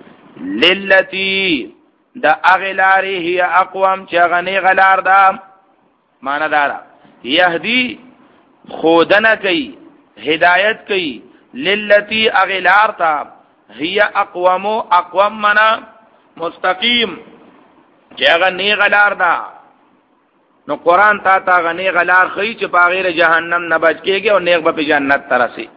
Speaker 1: للتی دا اغلاری هي اقوام چې غنی غلار دا معنا دارا یهدی خودنه کوي هدایت کوي للتی اغلار تا هي اقوام اقوام منا مستقیم چې غنی غلار دا نو قرآن تا تا غنی غلار خی چې باغیر جهنم نه بچ کېږي او نیغ به جنت ترسي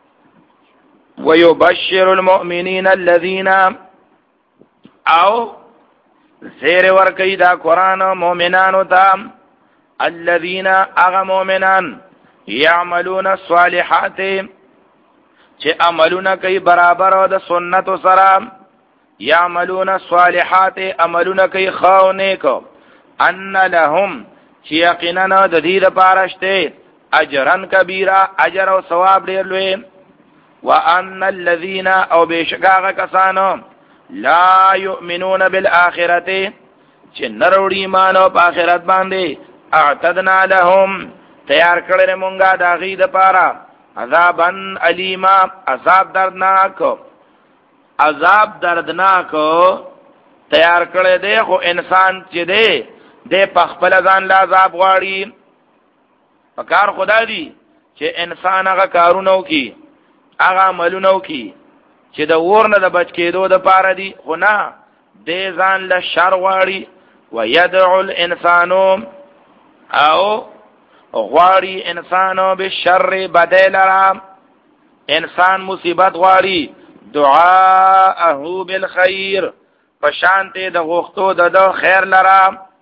Speaker 1: ويبشر المؤمنين الذين او زیر ورکی دا قرآن مومنانو تا الذين اغا مومنان يعملون الصالحات چه عملون کئی برابر او دا سنت و سرام يعملون الصالحات عملون کئی خواو نیکو ان لهم چه یقیننا دا دید پارشتے اجرن کبیرا اجر و ثواب دیر لوی وان الذين او بشکاغ کسانو لا يؤمنون بالآخرته چې نروړي ایمان او آخرت باندې اعتدنا لهم تیار کړل مونږه دا غي د پاره عذابن الیما عذاب دردناک عذاب دردناک تیار کړل دی خو انسان چې دی د پخپل ځان لا عذاب غواړي پکار خدا دی چې انسان هغه کارونه کوي هغه عملونه کوي چې د ورنه د بچ کېدو د پاره دی خو نه دې ځان له شر غواړي ويدعو الانسان او غواړي انسانو بالشر بدل را انسان مصیبت غواړي دعاءه بالخير پشانته د غوښتو د خیر لرا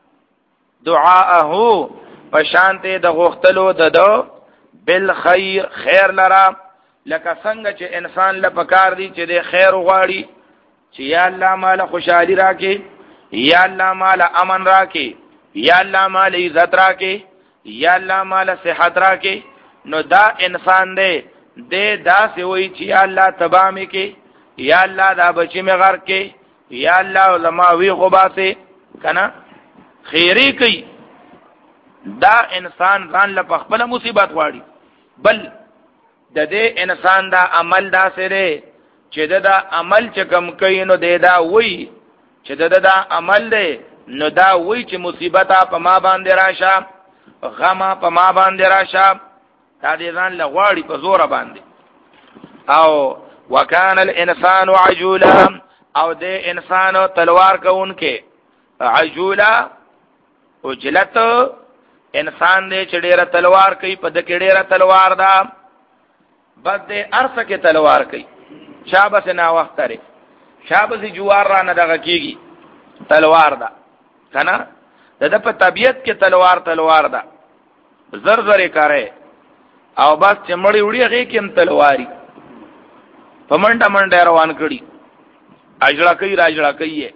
Speaker 1: دعاءه پشانته د غوښتلو د بالخير خیر لرا لکه څنګه چې انسان له پکار دی چې د خیر غواړي چې یا الله مال خوشحالي راکې یا الله مال امن راکې یا الله مال عزت راکې یا الله مال صحت راکې نو دا انسان دی دې داسې وایي چې یا الله تبا مې کې یا الله دا بچی مې غر کې یا الله علما وی خو باسه کنه خیری کوي دا انسان ځان له خپل مصیبت غواړي بل د دې انسان دا عمل دا سره چې دا عمل چې کم کوي نو دی دا وی چې دا دا عمل دی نو دا وی چې مصیبت په ما باندې راشه غم په ما باندې راشه دا دې ځان له غواړي په زور باندې او وکانه الانسان عجولا او دې انسان تلوار کوونکې عجولا عجلت انسان دې چې ډېر تلوار کوي په دې کې ډېر تلوار دا بس دې ارسه کې تلوار کوي شابه نه وخت لري شابه سي جوار را نه دغه کیږي تلوار دا کنه د په طبيعت کې تلوار تلوار دا زر زر کاره او بس چې مړی وړي هغه کې هم تلواري په منډه منډه روان کړي اجړه کوي راجړه کوي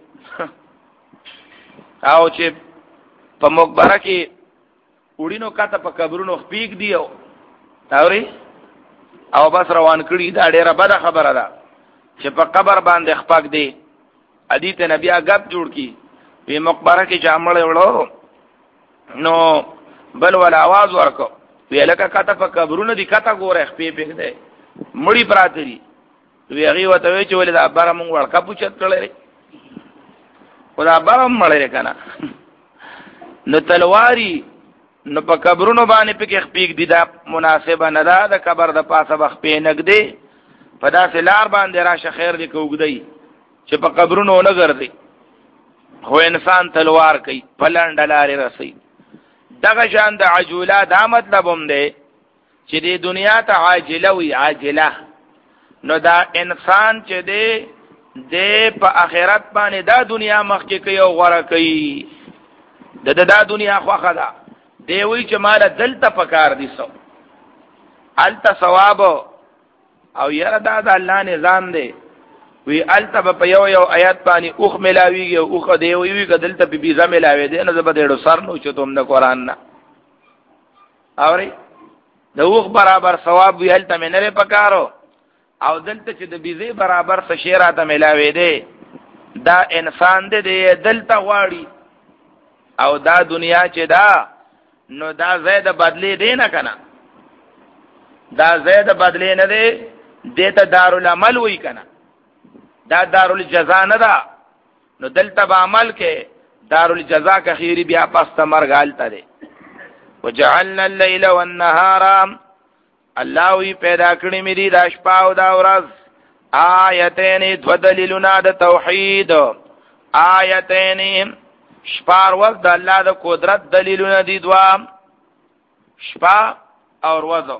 Speaker 1: او چې په مقبره کې وړینو کاته په قبرونو خپېګ دیو تاوري او بس روان کړي دا ډیره بده خبره ده چې په قبر باندې خپګ دی حدیث نبی غب جوړ کی په مقبره کې جامل وړو نو بل ول आवाज ورکو ویلکه کاته په قبرونو دي کاته ګوره خپې پېګ دی مړی پراتري وی هغه وته وی چې ولې دا بار مونږ ورکا پوښت کړل خدا بارم مړی کنه نو تلواری نو په قبرونو باندې پکې خپېګ دي دا مناسبه نه ده د قبر د پاسه بخ په نګدي په داسې لار باندې راشه خیر دې کوګدی چې په قبرونو نه ګرځي خو انسان تلوار کوي پلان ډلاره رسي دغه شان د عجوله دا مطلب هم دی چې د دنیا ته عاجله وي عاجله نو دا انسان چې دی د په آخرت باندې دا دنیا مخکې کوي او غوړه کوي د دا دنیا خوخه ده دی وی چې مال دلته پکار دي سو الته ثواب او یره دا د الله نظام دی وی الته په یو یو آیات باندې اوخ ملاویږي او اوخ دی وی کدلته په بيزا ملاوي دي نه زبده سر نو چې تم د قران نه اوري د اوخ برابر ثواب وی الته منره پکارو او دلته چې د بيزي برابر څه شیراته ملاوي دي دا انسان دی دلته غواړي او دا دنیا چې دا نو دا زید بدلی دی نه کنه دا زید بدلی نه دی دیتا دارالعمل وی کنه دا دارالجزا نه دا نو دلته به عمل کې دارالجزا که خیری بیا پس ته مرګ حالته دی وجعلنا الليل والنهار الله وی پیدا کړی مې دي د شپه او د ورځ آیتین دو دلیلونه د توحید آیتین شپار وقت د الله د قدرت دلیلونه دي دوا شپه او ورځ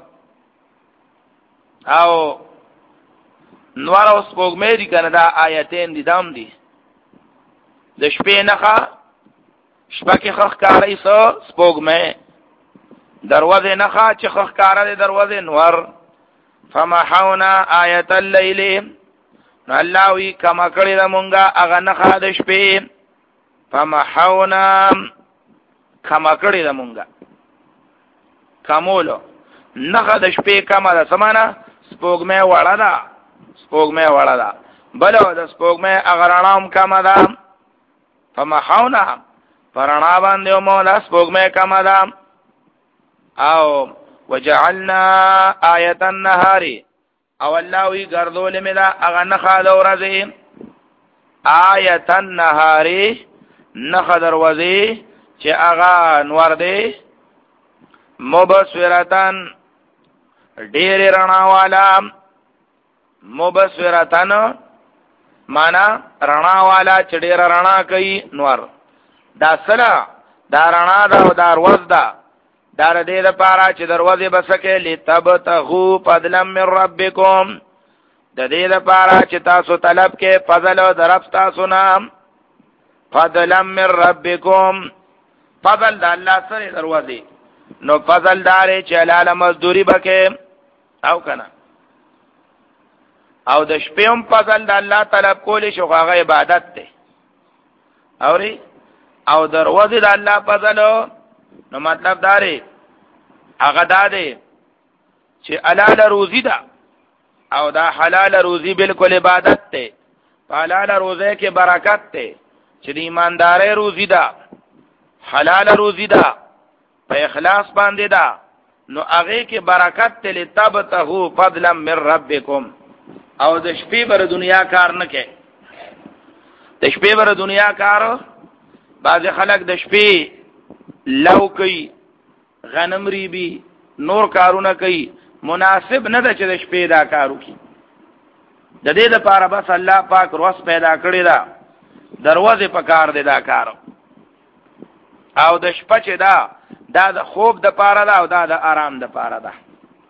Speaker 1: او نور اوس کوګمې دي کنه دا آیتین دي دام دي د شپې نخا شپه کې خخ کاری سو سپوګمې دروازه نخا چې خخ کار دي دروازه نور فمحونا آیت الليل نو الله وی کما کړی د مونږه هغه نخا د شپې فمحونا کما کړی د مونږه کمولو نخا د شپې کما د سمانه سپوږمې وړه ده سپوږمې وړه ده بلو د سپوږمې هغه رڼام کما ده فمحونا فرنا باندې مولا سپوږمې کما ده او وجعلنا آیت النهار او الله وی ګرځول مې دا هغه نخا د ورځې آیت النهار نخا دروازې چې هغه نور دی مبصرتن ډېر رڼا والا مبصرتن معنا رڼا والا چې ډېر رڼا کوي نور دا سره دا رڼا دا او دا ورځ ده دا دې لپاره چې دروازه بسکه لتبتغوا فضلا من ربکم د دې لپاره چې تاسو طلب کې فضل او درف تاسو نه فضلا من ربکم، فضل د الله سره دروازه. نو فضل دارې چې حلاله مزدوری بکې او کنه، او د شپې هم فضل د الله طلب کولی شو، هغه عبادت دی. اوري او دروازه د الله فضل، نو مطلب دارې هغه دا دی چې حلال روزي ده، او دا حلال روزي بالکل عبادت ده. په حلال روزه کې برکت ده چې د ایماندارۍ روزي ده، حلال روزي ده، په اخلاص باندې ده، نو هغه کې برکت ته لتبتغوا فضلا من ربکم. او د شپې بر دنیا کار نه کوي، د شپې بر دنیا کار بعض خلک د شپې لو کوي، غنم ریبي، نور کارونه کوي، مناسب نه ده چې د شپې دا کار وکړي. د دې لپاره بس الله پاک روز پیدا کړی دا دروازه په کار دی دا کار. او د شپه چې دا دا د خوب د پاره ده او دا د آرام د پاره ده.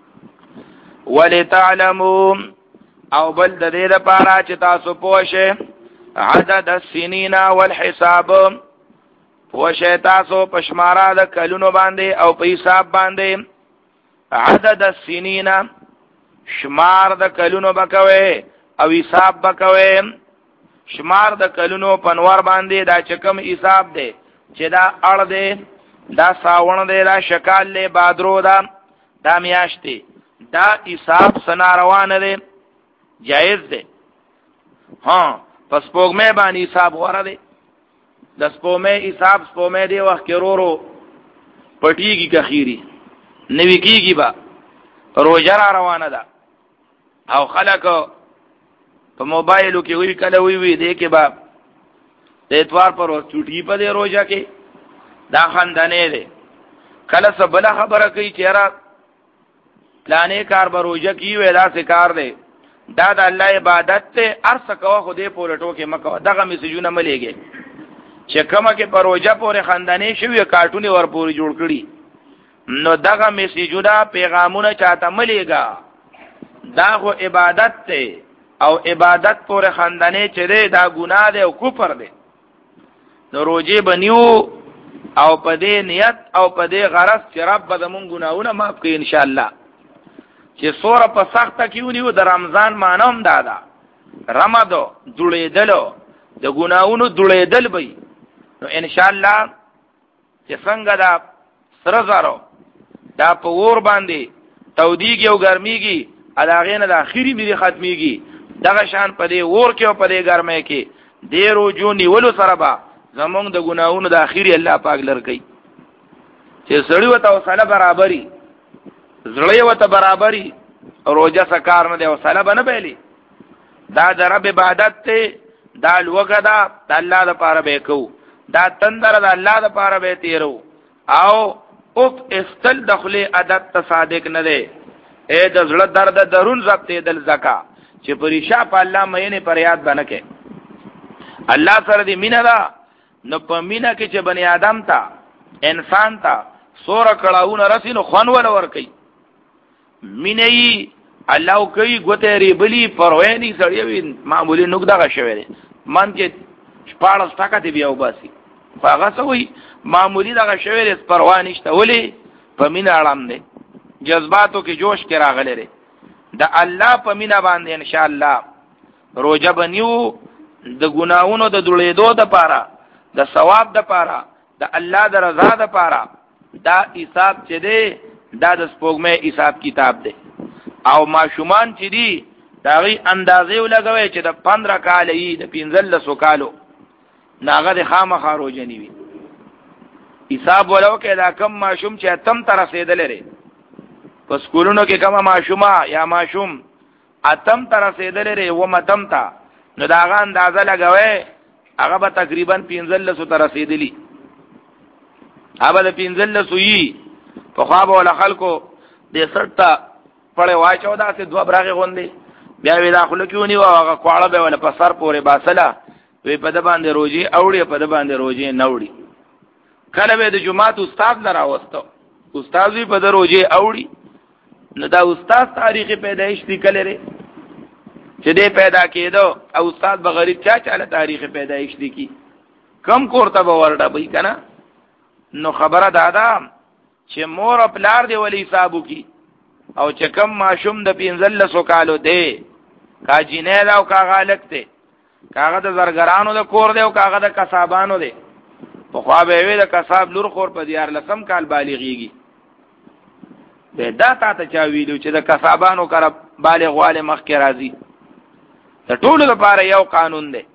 Speaker 1: ولتعلموا، او بل د دې لپاره چې تاسو پوه شئ عدد السنین والحساب، پوه شئ تاسو په شماره د کلونو باندې او په حساب باندې. عدد السنین، شمار د کلونو بکوي او حساب بکوي. شمار د کلونو پنوار باندې دا چکم حساب دی چې دا اړ دی، دا ساون دی، دا شکال دی، بادرو دا دا میاشت دی، دا حساب سنا روان دی، جائز دی. ها پس سپوږمۍ باندې حساب غوړه دی. د سپوږمۍ حساب سپوږمۍ دی وخت کې رورو پټیږي کخيري نوی کیږي با روزه را روانه ده. او خلک په موبایلو کې وی کله وی وی دی کې با د اتوار پر چوټي په دی روزه کې دا خندانه دی. کله څه بل خبره کوي چې را پلانې کار به روزه کی وی دا څه کار دی، دا د الله عبادت ته ارڅ کوه خو دې پورټو کې مکو. دغه میسجونه مليږي چې کومه کې پر روزه پورې خندانه شوی کارټونی ور پورې جوړ کړي، نو دغه میسیجونه پیغامونه چاته مليګا، دا خو عبادت ته او عبادت پورې خندانه چې دی دا ګناه دی او کفر دی. نو روزه بنیو او په دې نیت او په دې غرض چې رب به زمون ګناونه معاف کړي ان شاء الله. چې سوره په سخته کیونیو د رمضان مانوم دادا رمضان جوړېدلو د ګناونو جوړېدل به، نو ان شاء الله چې څنګه دا سره زارو دا په ور باندې تودیږي او ګرميږي، علاغه نه د اخیری مری ختميږي، دغه شان په دې ور کې او په دې ګرمۍ کې ډیرو جو نیولو سره با زمونږ د ګناونو د اخیری الله پاک لړکې چې سړی وته وساله برابرۍ، زړی وته برابرۍ، روزه سکار نه دی وساله بنه بیلی. دا د رب عبادت ته، دا لوګه دا د الله لپاره به کو، دا تندر د الله لپاره به تیرو. او اوف استل دخله عادت ته صادق نه دی، اے د زړه درد درون ضبط دل زکا چې پریشا په الله مینه پر یاد بنه کې الله سره دې مینا دا. نو په مینا کې چې بنی آدم تا انسان تا سوره کړهونه رسینو خون ول ور کوي مینې الله کوي ګوته ری بلی پروینی سړی وي معمولی نوک دغه شوی دی من کې شپاړس ټکا دی بیا وباسي هغه سوی معمولی دغه شوی دی پروا نشته ولی په مینا اړم دی جذباتو کې جوش کې راغلی دی د الله په مینا باندې ان شاء الله روزه بنیو د ګناونو د دړېدو د پاره د ثواب د پاره د الله د رضا د پاره دا حساب چې دی دا د سپوږمۍ حساب کتاب دی او ماشومان چې دی داغي اندازې ولګوي چې د پندرہ کال یې د پنځلسو کالو ناغه د خامخا روزه نیوي حساب ولو کې دا کم ماشوم چې اتم تر رسیدل لري په سکولونو کې کم ماشومه یا ماشوم اتم تر رسیدل لري و متم تا نو داغه اندازه لګوي هغه به تقریبا پنځلسو تر رسیدلی هغه د پنځلسو یې په خواب ولا خلکو د سټه پړې واچو دا سه دوه برغه غوندي بیا وی داخله کیونی او هغه کواړه به ولا په سر پورې باسله وی په د باندې روزي اوړي په د باندې روزي نوړي کله به د جمعات استاد لراوستو استاد وی په د روزي اوړي نو دا استاد تاریخ پیدایش دی کله لري چې دې پیدا کېدو او استاد بغریب چا چاله تاریخ پیدایش دی کی کم کورته به ورډه وي کنه. نو خبره دادا چې مور او پلار دی ولی حسابو کی او چې کم ماشوم د پنځلسو کالو دی کا جینې دا او کا غالک دی کاغه د زرګرانو د کور دی او کاغه د کسابانو دی په خوا به وي د کساب لور خور په دیار لسم کال بالغیږي به دا تا ته چا ویلو چې د کسابانو کړه بالغ واله مخ کې راځي. د ټولو لپاره یو قانون دی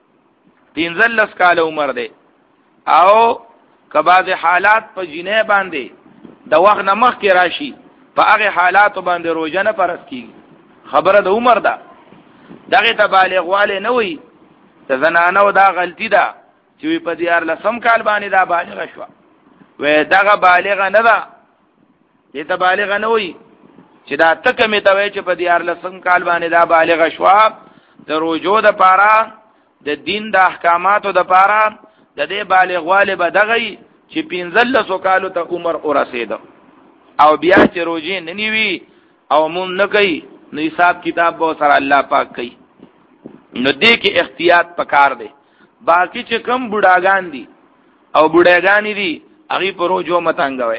Speaker 1: پنځلس کال عمر دی او کباز حالات په جنې باندې د وخت نه مخ کې راشي په هغه حالات باندې روزه نه پرس کیږي. خبره د عمر ده دغه ته بالغ واله نه وي ته زنانه دا غلطی ده چې په دیار لسم کال باندې دا بالغ شو و دغه بالغ نه ده دې ته بالغ نه وي چې دا تک می ته وي چې په دیار لسم کال باندې دا بالغ شو د روزو د پاره د دین د احکاماتو د پاره د دې بالغ واله بدغی چې پنځلسو کالو ته عمر ورسېده او بیا چې روزي نه نیوي او مون نه کوي نو حساب کتاب به سره الله پاک کوي. نو دې کې احتیاط پکار دی. باقی چې کم بوډاګان دي او بوډاګانی دي هغه په روزو متانګوي.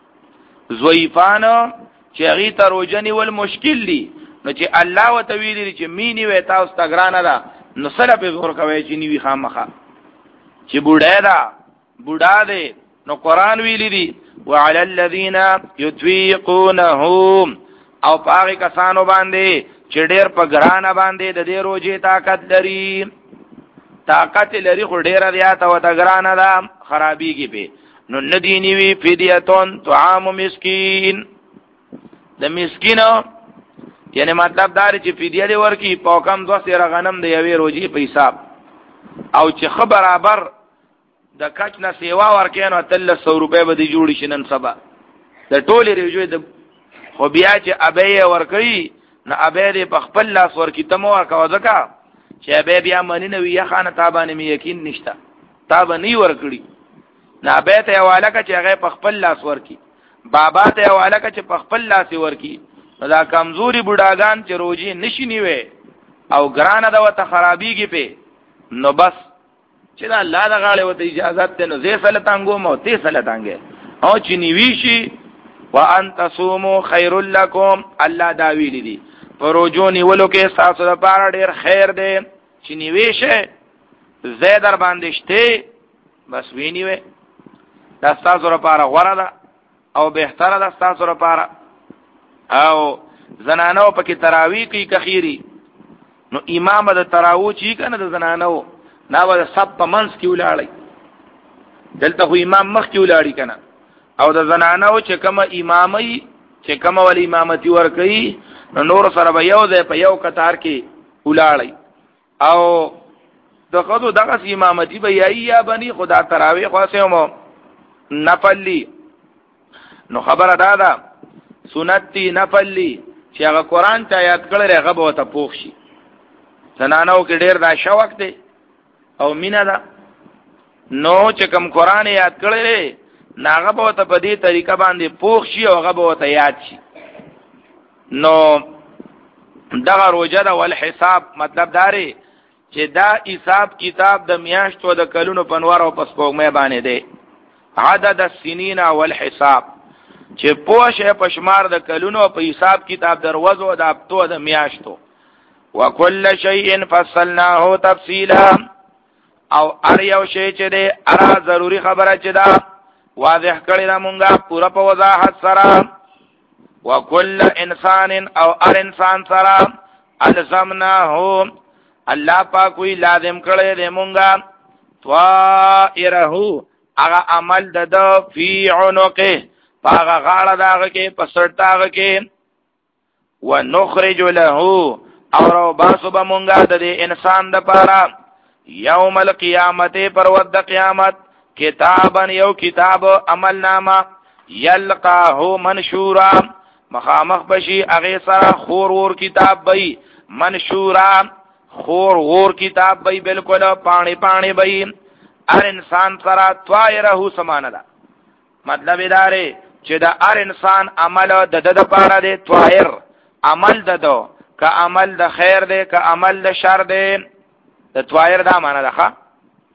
Speaker 1: ضعیفان چې هغه ته روزه نیول مشکل دي نو چې الله وتعالى چې مینی وې تاسو تګرانه ده نو سره په زور کوي چې نیوي خامخه چې بوډا ده بوډا ده نو قران ویلی دي وعلى الذين يطيقونه او پاغي کسانو باندې چې ډېر په ګرانه باندې د دې روزي طاقت لري طاقت لري خو ډېر زیات او د ګرانه ده خرابيږي به نو ندینی وی فدیتون طعام مسکین د مسکینو یعنی مطلب دار چې فدیه دی ورکی په کم دوه سره غنم د یوې روزي په حساب او چې خبر برابر د کچ نه سیوا ورکینو تل سو روپے به دی جوړی شنن سبا د ټوله ریجوی د خو بیا چې ابې ورکی نه ابې دې په خپل لاس ورکی تمو ورکو ځکه چې ابې بیا منی نه وی خانه تابانه می یقین نشته تاب نه ورکړي نه ابې ته حواله ک چې هغه په خپل لاس ورکی بابا ته حواله ک چې په خپل لاس ورکی دا کمزوري بوډاګان چې روزي نشي نیوي او ګرانه دا وته خرابيږي په نو بس چې دا الله د غاړه وته اجازه ته نو زې سلطانګو مو ته سلطانګه او چې نیوي شي وان تصوموا خير لكم الله دا ویلي دي پروجو نیولو کې تاسو لپاره ډېر خیر دی چې نیوي شي زیدر باندې شته بس وینیوي دا تاسو لپاره غوړه ده او بهتره ده تاسو لپاره او زنانو پکې تراوی کوي کخيري نو امام د تراوی چی کنه د زنانو نا و سب په منس کې ولاړی دلته خو امام مخ کې ولاړی کنه او د زنانو چې کومه امامي چې کومه ول امامتي ور کوي نو نور سره به یو ځای په یو قطار کې ولاړی او د خدو دغه امامتي به یا بني خدا تراوی خاصه مو نفلی نو خبره دادا سنتي نفلی چې هغه قران ته یاد کړل هغه به ته پوښ شي زنانو کې ډېر دا شوق دی او مینا ده نو چې کوم قران یاد کړل ناغه به ته په دې طریقه باندې پوښ شي او هغه به ته یاد شي نو دغه روزه ده ول حساب مطلب داري چې دا حساب کتاب د میاشتو د کلونو پنوار او پسپوږمې باندې دی عدد السنین والحساب چې پوښه پشمار د کلونو په حساب کتاب دروازو د اپتو د میاشتو وکل شیء فصلناه تفصیلا او ار یو شی چې دی ارا ضروری خبره چې دا واضح کړی دا مونږه پورا په وضاحت سره وکل انسان او ار انسان سره الزمناه الله پاک وی لازم کړی دی مونږه طائره هغه عمل د فی عنقه پاغه غاړه داغه کې پسړتاغه کې ونخرج له اور باسو بمونګه د انسان د پاره یوم القیامت پر ود قیامت کتابن یو کتاب عمل نامه یلقاه منشورا مخامخ بشي هغه سره خور ور کتاب بئی منشورا خور ور کتاب بئی بالکل پانی پانی بئی ار انسان سره طائره سمانه ده مطلب اداره چې دا ار انسان عمل د د د پاره دی طائر عمل ددو که عمل د خیر دی که عمل د شر دی د طائر دا معنی ده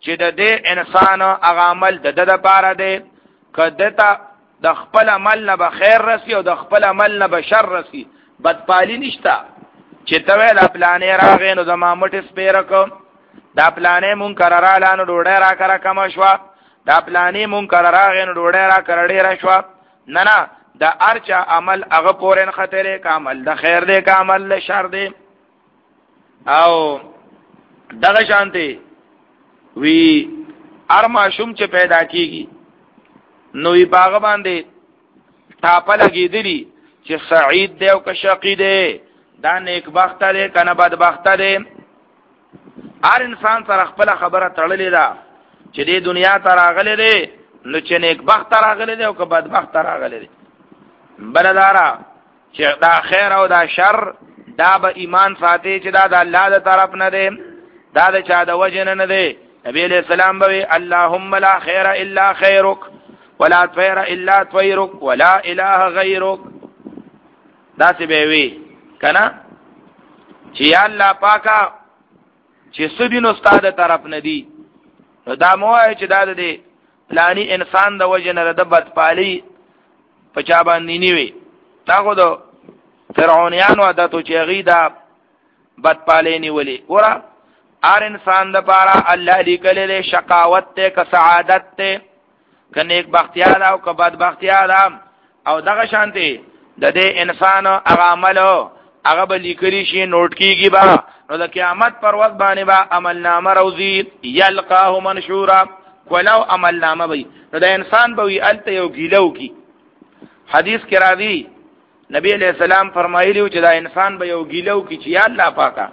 Speaker 1: چې د دې انسان هغه عمل د د لپاره دی کده ته د خپل عمل نه به خیر رسی او د خپل عمل نه به شر رسی بدپالی نشتا چې ته وې د پلانې راغې نو زما مټ سپیره کو دا پلانې مونږ کررا لانو ډوډۍ را کرا کما شو دا پلانې مونږ کررا غې نو ډوډۍ را کرړې را شو نه نه دا ارچا عمل هغه پورن خطرې کا عمل د خیر دی کا عمل د شر دی او دغه شانتي وی ارما شوم چې پیدا کیږي نو یې باغ باندې ټاپه لګېدلی چې سعید دی او که شقی دی دا نیک بخت دی کنه بدبخت دی هر انسان سره خپل خبره تړلې ده چې دې دنیا ته راغلی دی نو چې نیک بخت راغلی دی او که بدبخت راغلی دی بلدارا چې دا خیر او دا شر دا به ایمان ساتي چې دا د الله د طرف نه دی دا د چا د وجه نه دی نبی علیہ السلام به اللهم لا خیر الا خیرک ولا طیر الا طیرک ولا اله غیرک دا سی به وی کنه چې یا الله پاکا چې سدین استاد طرف نه دی نو دا موای چې دا د پلانی انسان د وجه نه د بدپالی په چا باندې نیوي تا خو د فرعونیانو عادتو چې غي دا بدپالی نیولې ګوره هر انسان د پاره الله لیکل له شقاوت ته که سعادت ته که نیک بختیار او که بدبختیار او دغه شانتي د دې انسان هغه عمل هغه به لیکلی شي نوٹ کیږي با نو د قیامت پر وخت باندې با عمل نامه روزي یلقاه منشورا ولو عمل نامه وي نو د انسان به وی الته یو ګیلو کی حدیث کې راځي نبی علیہ السلام فرمایلی چې دا انسان به یو ګیلو کی چې یا الله پاکا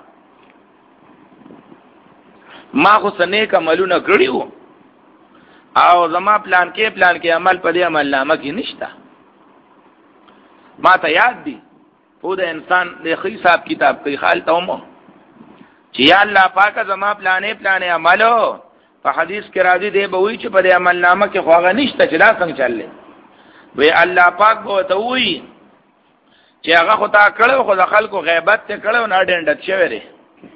Speaker 1: ما خو سنیک عملونه کړیو او زما پلان کې پلان کې عمل په دې عمل نامه کې نشته ما ته یاد دی په د انسان د حساب کتاب کوي خال ته مو چې یا الله پاک زما پلانې پلانې عملو په حدیث کې راځي دی به وی چې په دې عمل نامه کې خواغه نشته چې دا څنګه چللې وی الله پاک به ته وی چې هغه خو تا کړو خو د خلکو غیبت ته کړو نه ډنډت شوی دی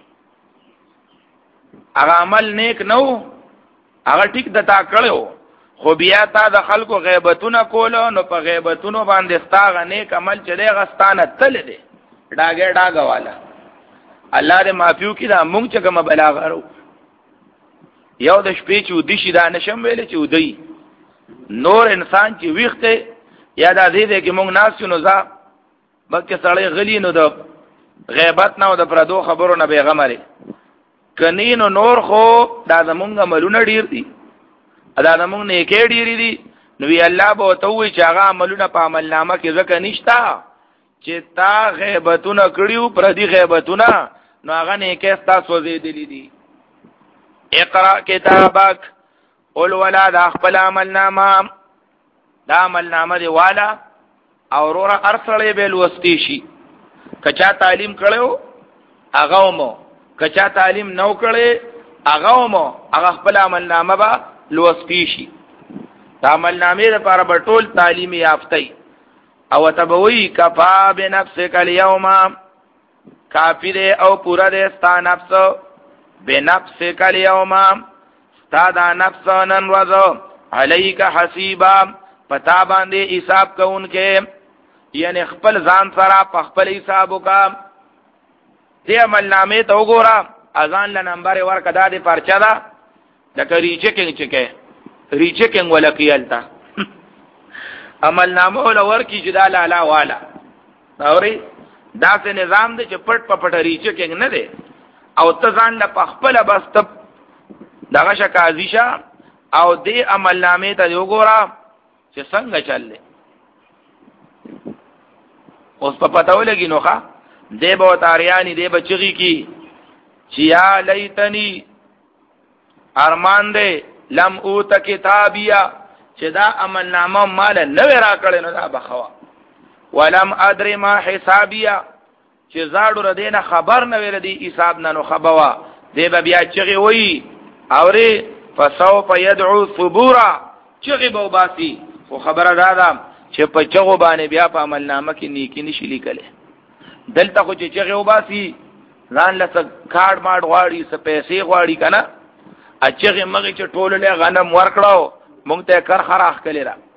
Speaker 1: هغه عمل نیک نو هغه ټیک د تا کړو خو بیا تا د خلکو غیبتونه کولو نو په غیبتونو باندې ستاغه نیک عمل چې دی غستانه تل دی ډاګه ډاګه والا الله دې معفو کړي دا مونږ چې کوم بلاغرو یو د شپې چې ودی شي دا نشم ویل چې ودی نور انسان چې ویخته یا دا دې دې کې مونږ ناس نو ځا بلکې سړی غلی نو د غیبت نه او د پردو خبرو نه بیغمره کنی نو نور خو دا زمونږ عملونه ډیر دي دا زمونږ نیکې ډیر دي نو وی الله به ته وی چې هغه عملونه په عمل نامه کې ځکه نشتا چې تا غیبتونه کړیو پردي غیبتونه نو هغه نیکې ستا سوځېدلې دي اقرا کتابک اول ولا دا خپل عمل نامه دا عمل نامه دی والا او ورور ارسلې به لوستي شي کچا تعلیم کړو هغه مو کچا تعلیم نو کړي هغه مو هغه خپل عمل نامه با لوستي شي دا عمل نامې لپاره به ټول تعلیم یافتي او تبوی کفا بنفسک اليوم کافی دے او پورا دے ستا نفس بنفسک اليوم ستا دا نفس نن وزو علیک حسیبا پتا باندې حساب کوونکې یعنی خپل ځان سره په خپل حسابو کا دې عمل نامې ته وګوره اذان له نمبر ورکدا دې پرچا دا د کریچکینګ چکه ریچکینګ ولا کیالتا عمل نامه ولا ورکی جدا لالا والا اوري دا څه نظام دی چې پټ پټ ریچکینګ نه دی او ته ځان له خپل بس ته دغه شکازیشا او دې عمل نامې ته وګوره چې څنګه چللې اوس په پتاو لګی نوخه دې به تاریانی دې بچی کی چې یا لیتنی ارمان دې لم اوت کتابیا چې دا عمل نامه مال نه ورا کړي نو دا بخوا ولم ادري ما حسابیا چې زاړو ردینه خبر نه ور دي حساب نه نو خبوا دې بیا چغي وای اوري فسوف يدعو ثبورا چغي بو باسي خو خبره دادا چې په چغو باندې بیا په عمل نامه کې نیکی نشي لیکله دلته خو چې چغي وباسي ځان له کارت ماډ غواړي څه پیسې غواړي کنه اچغه مغه چې ټول له غنم ورکړو مونږ ته کر خراخ کړي را